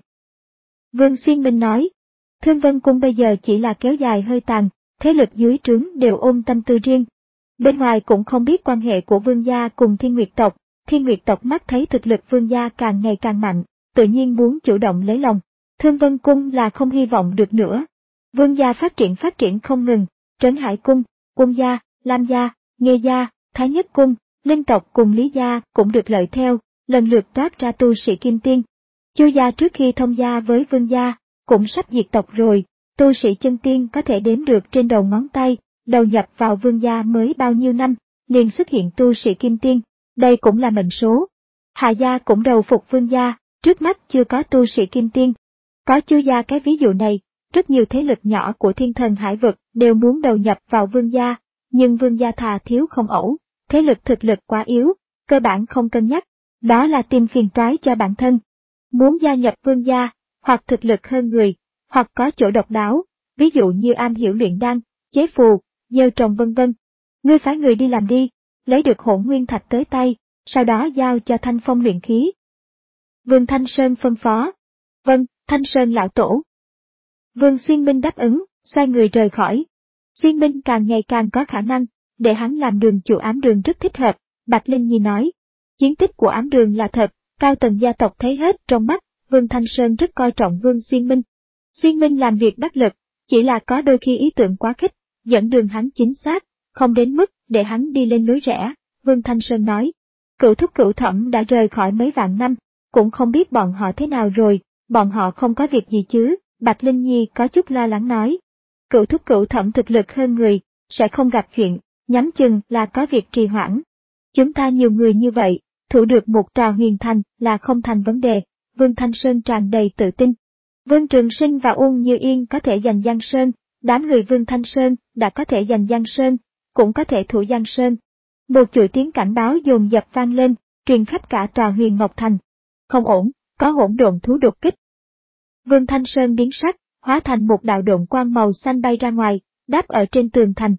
Vương Xuyên Minh nói, Thương Vân Cung bây giờ chỉ là kéo dài hơi tàn, thế lực dưới trướng đều ôm tâm tư riêng. Bên ngoài cũng không biết quan hệ của vương gia cùng Thiên Nguyệt tộc, Thiên Nguyệt tộc mắt thấy thực lực vương gia càng ngày càng mạnh, tự nhiên muốn chủ động lấy lòng. Thương Vân Cung là không hy vọng được nữa. Vương gia phát triển phát triển không ngừng, Trấn Hải Cung, Quân gia, Lam gia, Nghê gia, Thái Nhất Cung, Linh tộc cùng Lý gia cũng được lợi theo, lần lượt toát ra tu sĩ Kim Tiên. Chu gia trước khi thông gia với vương gia, cũng sắp diệt tộc rồi, tu sĩ chân tiên có thể đếm được trên đầu ngón tay, đầu nhập vào vương gia mới bao nhiêu năm, liền xuất hiện tu sĩ Kim Tiên, đây cũng là mệnh số. Hạ gia cũng đầu phục vương gia, trước mắt chưa có tu sĩ Kim Tiên. Có Chu gia cái ví dụ này, rất nhiều thế lực nhỏ của thiên thần hải vực đều muốn đầu nhập vào vương gia, nhưng vương gia thà thiếu không ẩu, thế lực thực lực quá yếu, cơ bản không cân nhắc, đó là tìm phiền toái cho bản thân. Muốn gia nhập vương gia, hoặc thực lực hơn người, hoặc có chỗ độc đáo, ví dụ như am hiểu luyện đan, chế phù, gieo trồng vân vân. Ngươi phái người đi làm đi, lấy được hỗn nguyên thạch tới tay, sau đó giao cho Thanh Phong luyện khí. Vương Thanh Sơn phân phó. Vâng, Thanh Sơn lão tổ. Vương Xuyên Minh đáp ứng, xoay người rời khỏi. Xuyên Minh càng ngày càng có khả năng, để hắn làm đường chủ ám đường rất thích hợp, Bạch Linh Nhi nói. Chiến tích của ám đường là thật, cao tầng gia tộc thấy hết trong mắt, Vương Thanh Sơn rất coi trọng Vương Xuyên Minh. Xuyên Minh làm việc đắc lực, chỉ là có đôi khi ý tưởng quá khích, dẫn đường hắn chính xác, không đến mức để hắn đi lên lối rẽ, Vương Thanh Sơn nói. Cựu thúc cựu thẩm đã rời khỏi mấy vạn năm, cũng không biết bọn họ thế nào rồi, bọn họ không có việc gì chứ, Bạch Linh Nhi có chút lo lắng nói. Cựu thúc cựu thẩm thực lực hơn người, sẽ không gặp chuyện, nhắm chừng là có việc trì hoãn. Chúng ta nhiều người như vậy, thủ được một tòa huyền thành là không thành vấn đề, Vương Thanh Sơn tràn đầy tự tin. Vương Trường Sinh và Uông Như Yên có thể giành Giang Sơn, đám người Vương Thanh Sơn đã có thể giành Giang Sơn, cũng có thể thủ Giang Sơn. Một chuỗi tiếng cảnh báo dồn dập vang lên, truyền khắp cả tòa Huyền Ngọc Thành. Không ổn, có hỗn độn thú đột kích. Vương Thanh Sơn biến sắc, hóa thành một đạo độn quang màu xanh bay ra ngoài, đáp ở trên tường thành,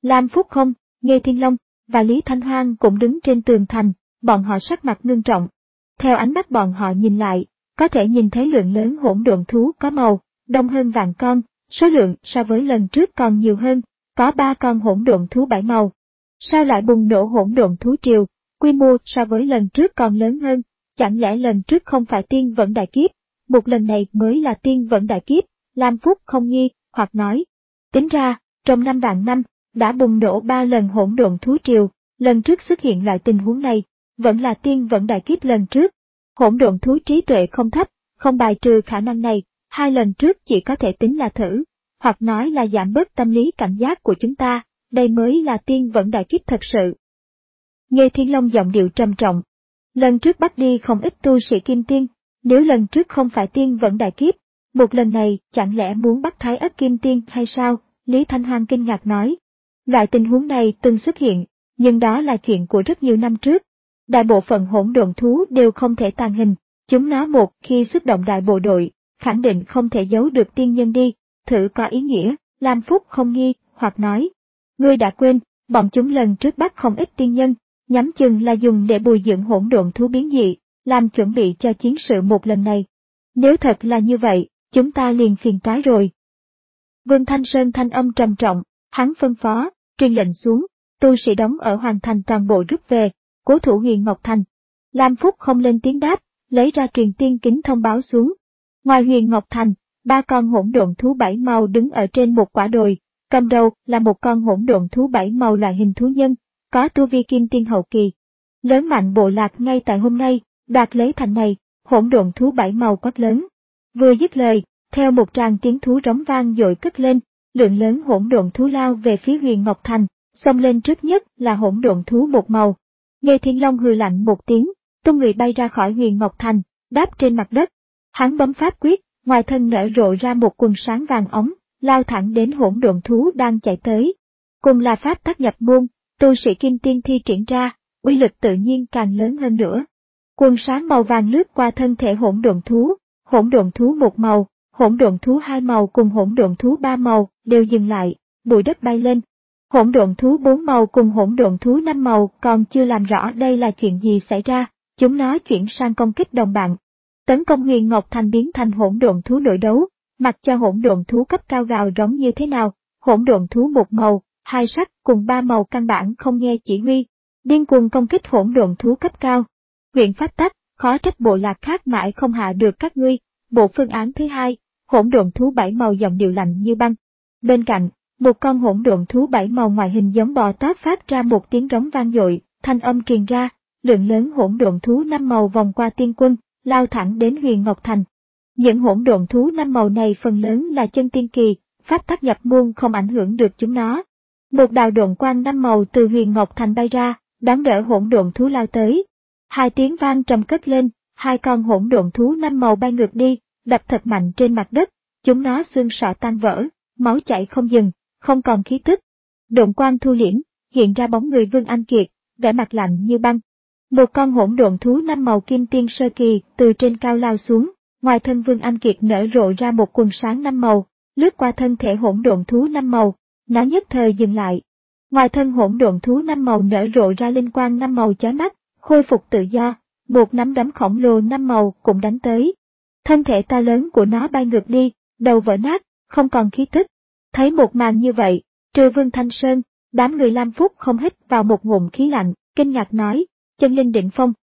Lam Phúc Không, Nghê Thiên Long và Lý Thanh Hoang cũng đứng trên tường thành, bọn họ sắc mặt ngưng trọng. Theo ánh mắt bọn họ nhìn lại, có thể nhìn thấy lượng lớn hỗn độn thú có màu, đông hơn vạn con, số lượng so với lần trước còn nhiều hơn, có ba con hỗn độn thú bảy màu. Sao lại bùng nổ hỗn độn thú triều, quy mô so với lần trước còn lớn hơn, chẳng lẽ lần trước không phải tiên vẫn đại kiếp, một lần này mới là tiên vẫn đại kiếp, Lam Phúc Không nghi, hoặc nói. Tính ra, trong năm vạn năm, đã bùng nổ ba lần hỗn độn thú triều, lần trước xuất hiện loại tình huống này, vẫn là tiên vẫn đại kiếp lần trước. Hỗn độn thú trí tuệ không thấp, không bài trừ khả năng này, hai lần trước chỉ có thể tính là thử, hoặc nói là giảm bớt tâm lý cảnh giác của chúng ta, đây mới là tiên vẫn đại kiếp thật sự. Nghê Thiên Long giọng điệu trầm trọng. Lần trước bắt đi không ít tu sĩ kim tiên, nếu lần trước không phải tiên vẫn đại kiếp, một lần này chẳng lẽ muốn bắt Thái Ất kim tiên hay sao? Lý Thanh Hoang kinh ngạc nói. Loại tình huống này từng xuất hiện, nhưng đó là chuyện của rất nhiều năm trước. Đại bộ phận hỗn độn thú đều không thể tàng hình, chúng nó một khi xuất động đại bộ đội, khẳng định không thể giấu được tiên nhân đi, thử có ý nghĩa, Lam Phúc Không nghi, hoặc nói. Ngươi đã quên, bọn chúng lần trước bắt không ít tiên nhân, nhắm chừng là dùng để bồi dưỡng hỗn độn thú biến dị, làm chuẩn bị cho chiến sự một lần này. Nếu thật là như vậy, chúng ta liền phiền toái rồi. Vương Thanh Sơn thanh âm trầm trọng, hắn phân phó, truyền lệnh xuống, tu sĩ đóng ở Hoàng Thành toàn bộ rút về, cố thủ Huyền Ngọc Thành. Lam Phúc Không lên tiếng đáp, lấy ra truyền tiên kính thông báo xuống. Ngoài Huyền Ngọc Thành, ba con hỗn độn thú bảy màu đứng ở trên một quả đồi, cầm đầu là một con hỗn độn thú bảy màu loại hình thú nhân, có tu vi kim tiên hậu kỳ. Lớn mạnh bộ lạc ngay tại hôm nay, đoạt lấy thành này, hỗn độn thú bảy màu quát lớn. Vừa dứt lời, theo một tràng tiếng thú rống vang dội cất lên, lượng lớn hỗn độn thú lao về phía Huyền Ngọc Thành, xông lên trước nhất là hỗn độn thú một màu. Nghê Thiên Long hừ lạnh một tiếng, tung người bay ra khỏi Huyền Ngọc Thành, đáp trên mặt đất. Hắn bấm pháp quyết, ngoài thân nở rộ ra một quần sáng vàng óng, lao thẳng đến hỗn độn thú đang chạy tới. Cùng là pháp tác nhập môn, tu sĩ kim tiên thi triển ra, uy lực tự nhiên càng lớn hơn nữa. Quần sáng màu vàng lướt qua thân thể hỗn độn thú, hỗn độn thú một màu, hỗn độn thú hai màu cùng hỗn độn thú ba màu đều dừng lại, bụi đất bay lên. Hỗn độn thú bốn màu cùng hỗn độn thú năm màu còn chưa làm rõ đây là chuyện gì xảy ra, chúng nó chuyển sang công kích đồng bạn. Tấn công Huyền Ngọc Thành biến thành hỗn độn thú nội đấu, mặc cho hỗn độn thú cấp cao gào rống như thế nào, hỗn độn thú một màu, hai sắc cùng ba màu căn bản không nghe chỉ huy, điên cuồng công kích hỗn độn thú cấp cao. Huyện pháp tắc, khó trách bộ lạc khác mãi không hạ được các ngươi. Bộ phương án thứ hai, hỗn độn thú bảy màu giọng điệu lạnh như băng. Bên cạnh, một con hỗn độn thú bảy màu ngoài hình giống bò tót phát ra một tiếng rống vang dội, thanh âm truyền ra, lượng lớn hỗn độn thú năm màu vòng qua tiên quân, lao thẳng đến Huyền Ngọc Thành. Những hỗn độn thú năm màu này phần lớn là chân tiên kỳ, pháp tắc nhập môn không ảnh hưởng được chúng nó. Một đạo độn quang năm màu từ Huyền Ngọc Thành bay ra, đón đỡ hỗn độn thú lao tới. Hai tiếng vang trầm cất lên, hai con hỗn độn thú năm màu bay ngược đi, đập thật mạnh trên mặt đất, chúng nó xương sọ tan vỡ, máu chảy không dừng, không còn khí tức. Độn quang thu liễm, hiện ra bóng người Vương Anh Kiệt, vẻ mặt lạnh như băng. Một con hỗn độn thú năm màu kim tiên sơ kỳ từ trên cao lao xuống, ngoài thân Vương Anh Kiệt nở rộ ra một quần sáng năm màu, lướt qua thân thể hỗn độn thú năm màu, nó nhất thời dừng lại. Ngoài thân hỗn độn thú năm màu nở rộ ra linh quang năm màu chói mắt, khôi phục tự do, một nắm đấm khổng lồ năm màu cũng đánh tới. Thân thể to lớn của nó bay ngược đi, đầu vỡ nát, không còn khí tức. Thấy một màn như vậy, trừ Vương Thanh Sơn, đám người Lam Phúc không hít vào một ngụm khí lạnh, kinh ngạc nói, chân linh đỉnh phong.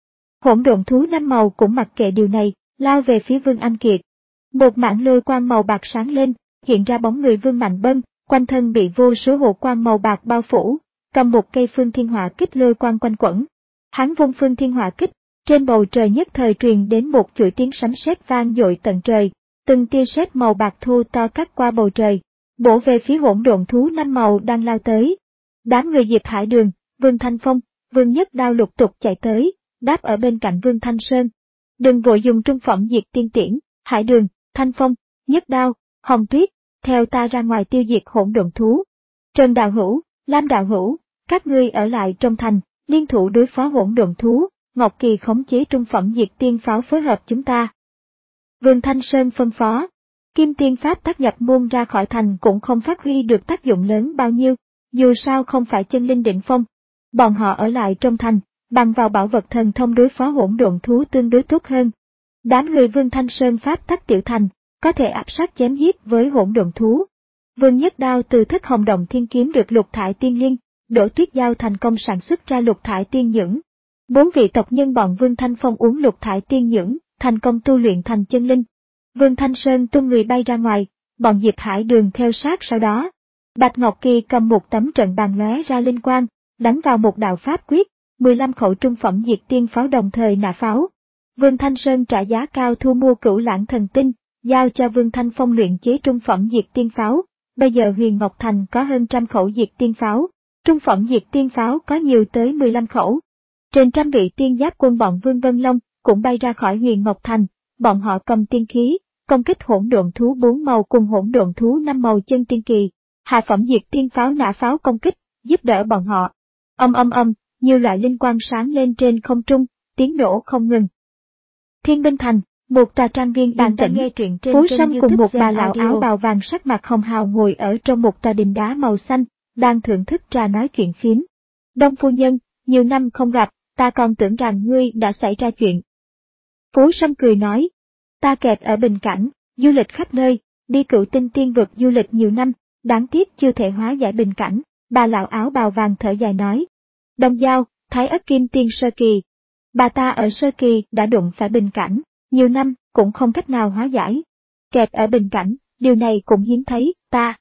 Hỗn độn thú năm màu cũng mặc kệ điều này, lao về phía Vương Anh Kiệt. Một mảng lôi quang màu bạc sáng lên, hiện ra bóng người Vương Mạnh Bân, quanh thân bị vô số hộ quang màu bạc bao phủ, cầm một cây phương thiên hỏa kích lôi quang quanh quẩn. Hắn vung phương thiên hỏa kích, trên bầu trời nhất thời truyền đến một chuỗi tiếng sấm sét vang dội tận trời, từng tia sét màu bạc thô to cắt qua bầu trời, bổ về phía hỗn độn thú năm màu đang lao tới. Đám người Diệp Hải Đường, Vương Thanh Phong, Vương Nhất Đao lục tục chạy tới, đáp ở bên cạnh Vương Thanh Sơn. Đừng vội dùng trung phẩm diệt tiên tiễn, Hải Đường, Thanh Phong, Nhất Đao, Hồng Tuyết, theo ta ra ngoài tiêu diệt hỗn độn thú. Trần Đạo Hữu, Lam Đạo Hữu, các ngươi ở lại trong thành, liên thủ đối phó hỗn độn thú, Ngọc Kỳ khống chế trung phẩm diệt tiên pháo phối hợp chúng ta. Vương Thanh Sơn phân phó, kim tiên pháp tác nhập môn ra khỏi thành cũng không phát huy được tác dụng lớn bao nhiêu, dù sao không phải chân linh đỉnh phong. Bọn họ ở lại trong thành, bằng vào bảo vật thần thông đối phó hỗn độn thú tương đối tốt hơn. Đám người Vương Thanh Sơn pháp tắc tiểu thành, có thể áp sát chém giết với hỗn độn thú. Vương Nhất Đao từ thức hồng động thiên kiếm được lục thải tiên liên, Đỗ Tuyết Giao thành công sản xuất ra lục thải tiên nhưỡng. Bốn vị tộc nhân bọn Vương Thanh Phong uống lục thải tiên nhưỡng, thành công tu luyện thành chân linh. Vương Thanh Sơn tung người bay ra ngoài, bọn Diệp Hải Đường theo sát sau đó. Bạch Ngọc Kỳ cầm một tấm trận bàn lóe ra linh quang, đánh vào một đạo pháp quyết, mười lăm khẩu trung phẩm diệt tiên pháo đồng thời nã pháo. Vương Thanh Sơn trả giá cao thu mua Cửu Lãng thần tinh, giao cho Vương Thanh Phong luyện chế trung phẩm diệt tiên pháo. Bây giờ Huyền Ngọc Thành có hơn trăm khẩu diệt tiên pháo, trung phẩm diệt tiên pháo có nhiều tới mười lăm khẩu. Trên trăm vị tiên giáp quân bọn Vương Vân Long cũng bay ra khỏi Huyền Ngọc Thành, bọn họ cầm tiên khí, công kích hỗn độn thú bốn màu cùng hỗn độn thú năm màu chân tiên kỳ. Hạ phẩm diệt tiên pháo nã pháo công kích, giúp đỡ bọn họ. Âm âm âm, nhiều loại linh quang sáng lên trên không trung, tiếng nổ không ngừng. Thiên Binh Thành, một tòa trang viên yên tĩnh, Phú Sâm cùng một bà lão áo bào vàng sắc mặt hồng hào ngồi ở trong một tòa đình đá màu xanh, đang thưởng thức trà nói chuyện phiếm. Đông phu nhân, nhiều năm không gặp, ta còn tưởng rằng ngươi đã xảy ra chuyện. Phú Sâm cười nói, ta kẹt ở Bình Cảnh, du lịch khắp nơi, đi Cửu Tinh tiên vực du lịch nhiều năm, đáng tiếc chưa thể hóa giải Bình Cảnh. Bà lão áo bào vàng thở dài nói, Đông Giao, Thái Ất Kim Tiên sơ kỳ. Bà ta ở sơ kỳ đã đụng phải Bình Cảnh, nhiều năm cũng không cách nào hóa giải. Kẹt ở Bình Cảnh, điều này cũng hiếm thấy, ta.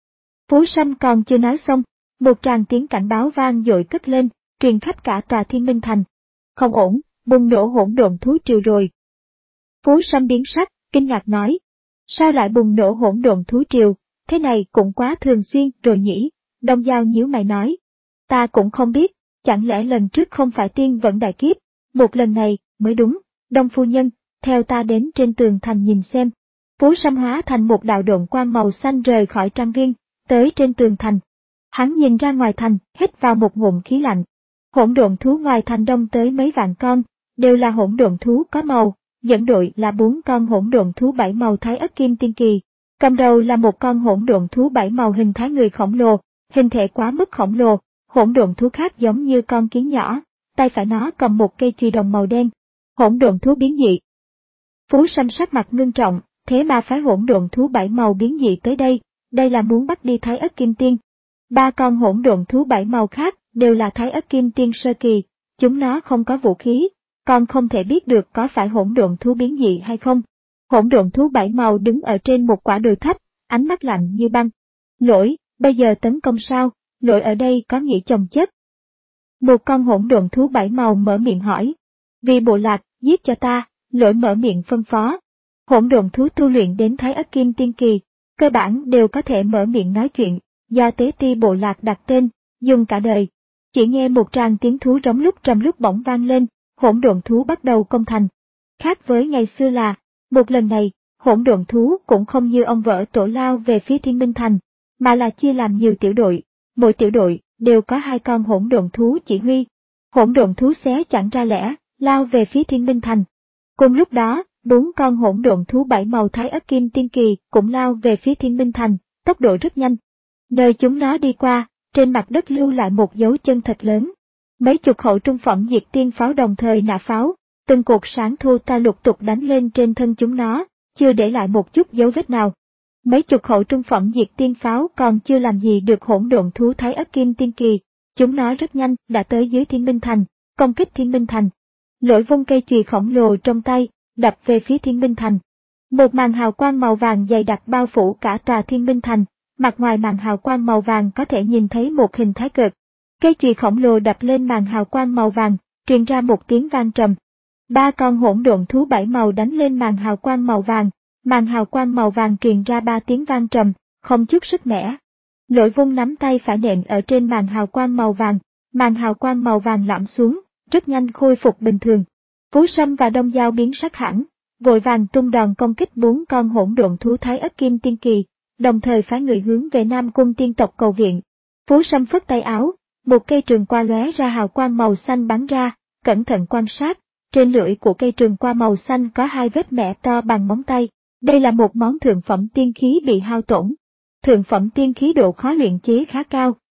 Phú Sâm còn chưa nói xong, một tràng tiếng cảnh báo vang dội cất lên, truyền khắp cả tòa Thiên Minh Thành. Không ổn, bùng nổ hỗn độn thú triều rồi. Phú Sâm biến sắc, kinh ngạc nói, sao lại bùng nổ hỗn độn thú triều, thế này cũng quá thường xuyên rồi nhỉ. Đông Giao nhíu mày nói, ta cũng không biết, chẳng lẽ lần trước không phải tiên vẫn đại kiếp, một lần này mới đúng. Đông phu nhân, theo ta đến trên tường thành nhìn xem. Phú Sâm hóa thành một đạo độn quang màu xanh rời khỏi trang viên, tới trên tường thành. Hắn nhìn ra ngoài thành, hít vào một ngụm khí lạnh. Hỗn độn thú ngoài thành đông tới mấy vạn con, đều là hỗn độn thú có màu, dẫn đội là bốn con hỗn độn thú bảy màu Thái Ất Kim Tiên kỳ. Cầm đầu là một con hỗn độn thú bảy màu hình thái người khổng lồ, hình thể quá mức khổng lồ, hỗn độn thú khác giống như con kiến nhỏ, tay phải nó cầm một cây chùy đồng màu đen. Hỗn độn thú biến dị. Phú Sâm sắc mặt ngưng trọng, thế mà phái hỗn độn thú bảy màu biến dị tới đây, đây là muốn bắt đi Thái Ất Kim Tiên. Ba con hỗn độn thú bảy màu khác đều là Thái Ất Kim Tiên sơ kỳ, chúng nó không có vũ khí, còn không thể biết được có phải hỗn độn thú biến dị hay không. Hỗn độn thú bảy màu đứng ở trên một quả đồi thấp, ánh mắt lạnh như băng. Lỗi, bây giờ tấn công sao, lỗi ở đây có nghĩa chồng chất. Một con hỗn độn thú bảy màu mở miệng hỏi. Vì bộ lạc, giết cho ta, lỗi mở miệng phân phó. Hỗn độn thú tu luyện đến Thái Ất Kim Tiên kỳ, cơ bản đều có thể mở miệng nói chuyện, do tế ti bộ lạc đặt tên, dùng cả đời. Chỉ nghe một tràng tiếng thú rống lúc trầm lúc bỗng vang lên, hỗn độn thú bắt đầu công thành. Khác với ngày xưa là, một lần này, hỗn độn thú cũng không như ông vỡ tổ lao về phía Thiên Minh Thành, mà là chia làm nhiều tiểu đội, mỗi tiểu đội đều có hai con hỗn độn thú chỉ huy. Hỗn độn thú xé chẳng ra lẽ, lao về phía Thiên Minh Thành. Cùng lúc đó, bốn con hỗn độn thú bảy màu Thái Ất Kim Tiên kỳ cũng lao về phía Thiên Minh Thành, tốc độ rất nhanh. Nơi chúng nó đi qua, trên mặt đất lưu lại một dấu chân thật lớn. Mấy chục khẩu trung phẩm diệt tiên pháo đồng thời nã pháo, từng cột sáng thô ta lục tục đánh lên trên thân chúng nó, chưa để lại một chút dấu vết nào. Mấy chục khẩu trung phẩm diệt tiên pháo còn chưa làm gì được hỗn độn thú Thái Ất Kim Tiên kỳ, chúng nó rất nhanh đã tới dưới Thiên Minh Thành, công kích Thiên Minh Thành. Lỗi vung cây chùy khổng lồ trong tay, đập về phía Thiên Minh Thành. Một màn hào quang màu vàng dày đặc bao phủ cả tòa Thiên Minh Thành, mặt ngoài màn hào quang màu vàng có thể nhìn thấy một hình thái cực. Cây chùy khổng lồ đập lên màn hào quang màu vàng, truyền ra một tiếng vang trầm. Ba con hỗn độn thú bảy màu đánh lên màn hào quang màu vàng, màn hào quang màu vàng truyền ra ba tiếng vang trầm, không chút sức mẻ. Lỗi vung nắm tay phải nện ở trên màn hào quang màu vàng, màn hào quang màu vàng lõm xuống, rất nhanh khôi phục bình thường. Phú Sâm và Đông Giao biến sắc hẳn, vội vàng tung đòn công kích bốn con hỗn độn thú Thái Ất Kim Tiên kỳ, đồng thời phái người hướng về Nam Cung tiên tộc cầu viện. Phú Sâm phất tay áo, một cây trường qua lóe ra hào quang màu xanh bắn ra, cẩn thận quan sát, trên lưỡi của cây trường qua màu xanh có hai vết mẻ to bằng móng tay, đây là một món thượng phẩm tiên khí bị hao tổn. Thượng phẩm tiên khí độ khó luyện chế khá cao,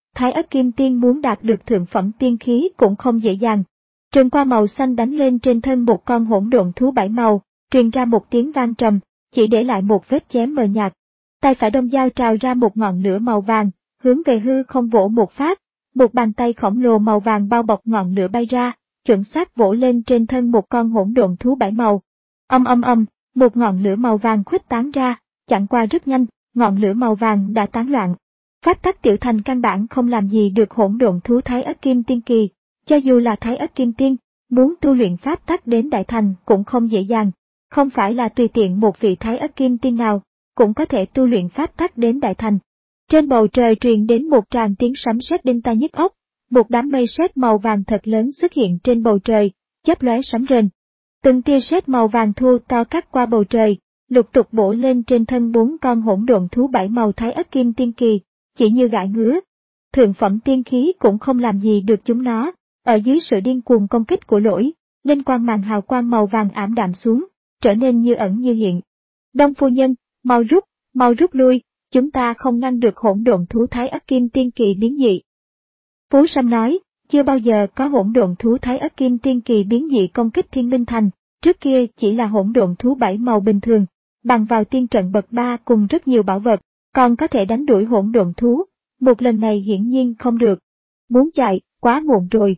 Thái Ất Kim Tiên muốn đạt được thượng phẩm tiên khí cũng không dễ dàng. Trường qua màu xanh đánh lên trên thân một con hỗn độn thú bảy màu, truyền ra một tiếng vang trầm, chỉ để lại một vết chém mờ nhạt. Tay phải Đông Dao trào ra một ngọn lửa màu vàng, hướng về hư không vỗ một phát, một bàn tay khổng lồ màu vàng bao bọc ngọn lửa bay ra, chuẩn xác vỗ lên trên thân một con hỗn độn thú bảy màu. Âm âm âm, một ngọn lửa màu vàng khuếch tán ra, chẳng qua rất nhanh, ngọn lửa màu vàng đã tán loạn. Pháp tắc tiểu thành căn bản không làm gì được hỗn độn thú Thái Ất Kim Tiên kỳ, cho dù là Thái Ất Kim Tiên, muốn tu luyện pháp tắc đến đại thành cũng không dễ dàng, không phải là tùy tiện một vị Thái Ất Kim Tiên nào cũng có thể tu luyện pháp tắc đến đại thành. Trên bầu trời truyền đến một tràng tiếng sấm sét đinh tai nhức óc, một đám mây sét màu vàng thật lớn xuất hiện trên bầu trời, chớp lóe sấm rền. Từng tia sét màu vàng thô to cắt qua bầu trời, lục tục bổ lên trên thân bốn con hỗn độn thú bảy màu Thái Ất Kim Tiên kỳ, chỉ như gãi ngứa. Thượng phẩm tiên khí cũng không làm gì được chúng nó, ở dưới sự điên cuồng công kích của lỗi, linh quang màn hào quang màu vàng ảm đạm xuống, trở nên như ẩn như hiện. Đông phu nhân, mau rút, mau rút lui, chúng ta không ngăn được hỗn độn thú Thái Ất Kim Tiên kỳ biến dị. Phú Sâm nói, chưa bao giờ có hỗn độn thú Thái Ất Kim Tiên kỳ biến dị công kích Thiên Minh Thành, trước kia chỉ là hỗn độn thú bảy màu bình thường, bằng vào tiên trận bậc ba cùng rất nhiều bảo vật, còn có thể đánh đuổi hỗn độn thú, một lần này hiển nhiên không được. Muốn chạy, quá muộn rồi.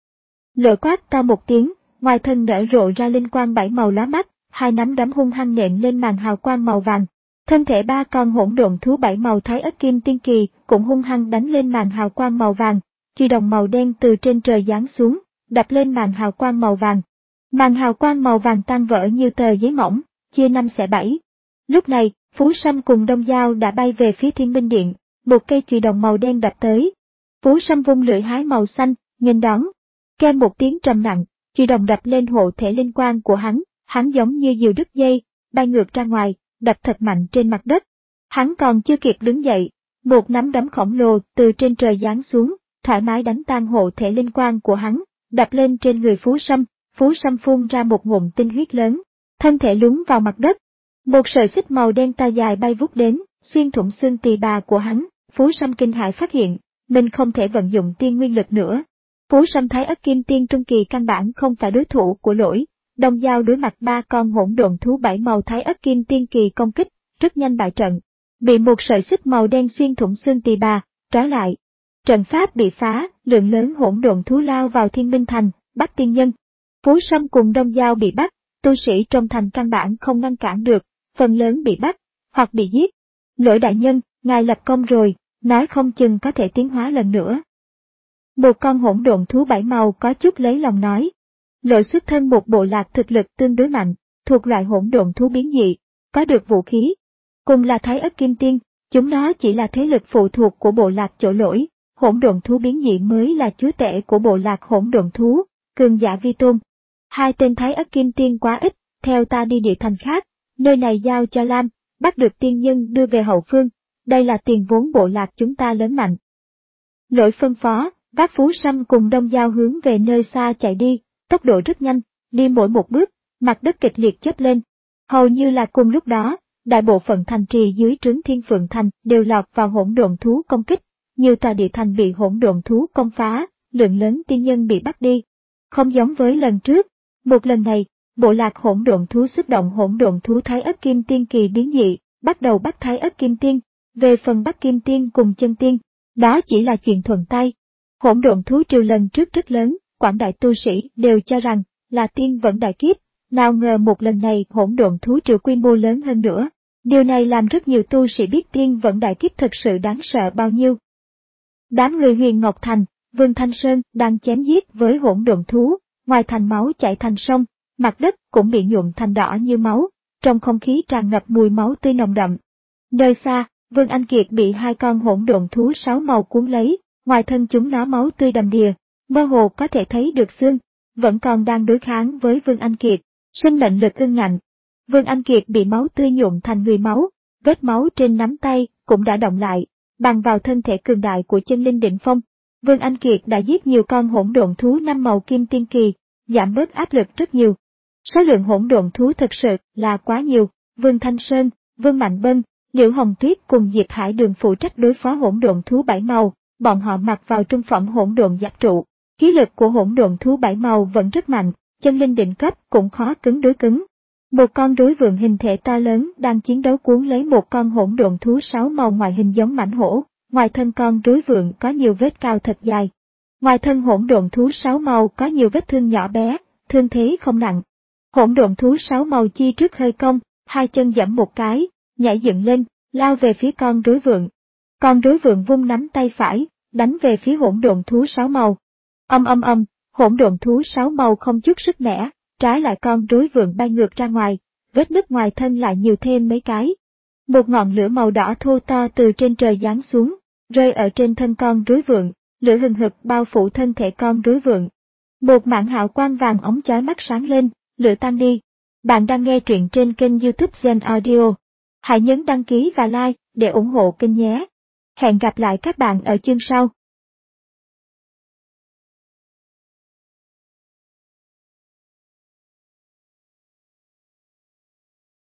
Lửa quát to một tiếng, ngoài thân nở rộ ra linh quang bảy màu lóa mắt, hai nắm đấm hung hăng nện lên màn hào quang màu vàng. Thân thể ba con hỗn độn thú bảy màu Thái Ất Kim Tiên kỳ cũng hung hăng đánh lên màn hào quang màu vàng, chùy đồng màu đen từ trên trời giáng xuống, đập lên màn hào quang màu vàng. Màn hào quang màu vàng tan vỡ như tờ giấy mỏng, chia năm xẻ bảy. Lúc này, Phú Sâm cùng Đông Dao đã bay về phía Thiên Minh Điện, một cây chùy đồng màu đen đập tới. Phú Sâm vung lưỡi hái màu xanh, nghênh đón. Kêu một tiếng trầm nặng, chùy đồng đập lên hộ thể linh quang của hắn, hắn giống như diều đứt dây, bay ngược ra ngoài, đập thật mạnh trên mặt đất. Hắn còn chưa kịp đứng dậy, một nắm đấm khổng lồ từ trên trời giáng xuống, thoải mái đánh tan hộ thể linh quang của hắn, đập lên trên người Phú Sâm. Phú Sâm phun ra một ngụm tinh huyết lớn, thân thể lún vào mặt đất. Một sợi xích màu đen ta dài bay vút đến, xuyên thủng xương tỳ bà của hắn. Phú Sâm kinh hãi phát hiện, mình không thể vận dụng tiên nguyên lực nữa. Phú Sâm Thái Ất Kim Tiên trung kỳ căn bản không phải đối thủ của lỗi. Đông Dao đối mặt ba con hỗn độn thú bảy màu Thái Ất Kim Tiên kỳ công kích, rất nhanh bại trận, bị một sợi xích màu đen xuyên thủng xương tỳ bà, trói lại. Trận pháp bị phá, lượng lớn hỗn độn thú lao vào Thiên Minh Thành, bắt tiên nhân. Phú Sâm cùng Đông Dao bị bắt, tu sĩ trong thành căn bản không ngăn cản được, phần lớn bị bắt, hoặc bị giết. Lỗi đại nhân, ngài lập công rồi, nói không chừng có thể tiến hóa lần nữa. Một con hỗn độn thú bảy màu có chút lấy lòng nói. Lỗi xuất thân một bộ lạc thực lực tương đối mạnh, thuộc loại hỗn độn thú biến dị, có được vũ khí. Cùng là Thái Ất Kim Tiên, chúng nó chỉ là thế lực phụ thuộc của bộ lạc chỗ lỗi, hỗn độn thú biến dị mới là chúa tể của bộ lạc hỗn độn thú, cường giả vi tôn. Hai tên Thái Ất Kim Tiên quá ít, theo ta đi địa thành khác, nơi này giao cho Lam, bắt được tiên nhân đưa về hậu phương, đây là tiền vốn bộ lạc chúng ta lớn mạnh. Lỗi phân phó, vác Phú Sâm cùng Đông Dao hướng về nơi xa chạy đi, tốc độ rất nhanh, đi mỗi một bước, mặt đất kịch liệt chớp lên. Hầu như là cùng lúc đó, đại bộ phận thành trì dưới trướng Thiên Phượng Thành đều lọt vào hỗn độn thú công kích, nhiều tòa địa thành bị hỗn độn thú công phá, lượng lớn tiên nhân bị bắt đi. Không giống với lần trước, một lần này, bộ lạc hỗn độn thú xuất động hỗn độn thú Thái Ất Kim Tiên kỳ biến dị, bắt đầu bắt Thái Ất Kim Tiên. Về phần bắt Kim Tiên cùng chân tiên, đó chỉ là chuyện thuận tay. Hỗn độn thú triều lần trước rất lớn, quảng đại tu sĩ đều cho rằng là tiên vẫn đại kiếp, nào ngờ một lần này hỗn độn thú triều quy mô lớn hơn nữa. Điều này làm rất nhiều tu sĩ biết tiên vẫn đại kiếp thật sự đáng sợ bao nhiêu. Đám người Huyền Ngọc Thành, Vương Thanh Sơn đang chém giết với hỗn độn thú, ngoài thành máu chảy thành sông, mặt đất cũng bị nhuộm thành đỏ như máu, trong không khí tràn ngập mùi máu tươi nồng đậm. Nơi xa, Vương Anh Kiệt bị hai con hỗn độn thú sáu màu cuốn lấy, ngoài thân chúng nó máu tươi đầm đìa, mơ hồ có thể thấy được xương, vẫn còn đang đối kháng với Vương Anh Kiệt, sinh mệnh lực ương ngạnh. Vương Anh Kiệt bị máu tươi nhuộm thành người máu, vết máu trên nắm tay cũng đã động lại, bằng vào thân thể cường đại của chân linh đỉnh phong. Vương Anh Kiệt đã giết nhiều con hỗn độn thú năm màu kim tiên kỳ, giảm bớt áp lực rất nhiều. Số lượng hỗn độn thú thực sự là quá nhiều, Vương Thanh Sơn, Vương Mạnh Bân, Liễu Hồng Tuyết cùng Diệp Hải Đường phụ trách đối phó hỗn độn thú bảy màu, bọn họ mặc vào trung phẩm hỗn độn giáp trụ. Khí lực của hỗn độn thú bảy màu vẫn rất mạnh, chân linh đỉnh cấp cũng khó cứng đối cứng. Một con rối vượn hình thể to lớn đang chiến đấu cuốn lấy một con hỗn độn thú sáu màu ngoại hình giống mãnh hổ, ngoài thân con rối vượn có nhiều vết cao thật dài. Ngoài thân hỗn độn thú sáu màu có nhiều vết thương nhỏ bé, thương thế không nặng. Hỗn độn thú sáu màu chi trước hơi cong, hai chân giẫm một cái, nhảy dựng lên, lao về phía con rối vượn. Con rối vượn vung nắm tay phải, đánh về phía hỗn độn thú sáu màu. Âm âm âm, hỗn độn thú sáu màu không chút sức mẻ, trái lại con rối vượn bay ngược ra ngoài, vết nứt ngoài thân lại nhiều thêm mấy cái. Một ngọn lửa màu đỏ thô to từ trên trời giáng xuống, rơi ở trên thân con rối vượn, lửa hừng hực bao phủ thân thể con rối vượn. Một mảng hào quang vàng óng chói mắt sáng lên, lửa tan đi. Bạn đang nghe truyện trên kênh YouTube Gen Audio. Hãy nhấn đăng ký và like để ủng hộ kênh nhé. Hẹn gặp lại các bạn ở chương sau.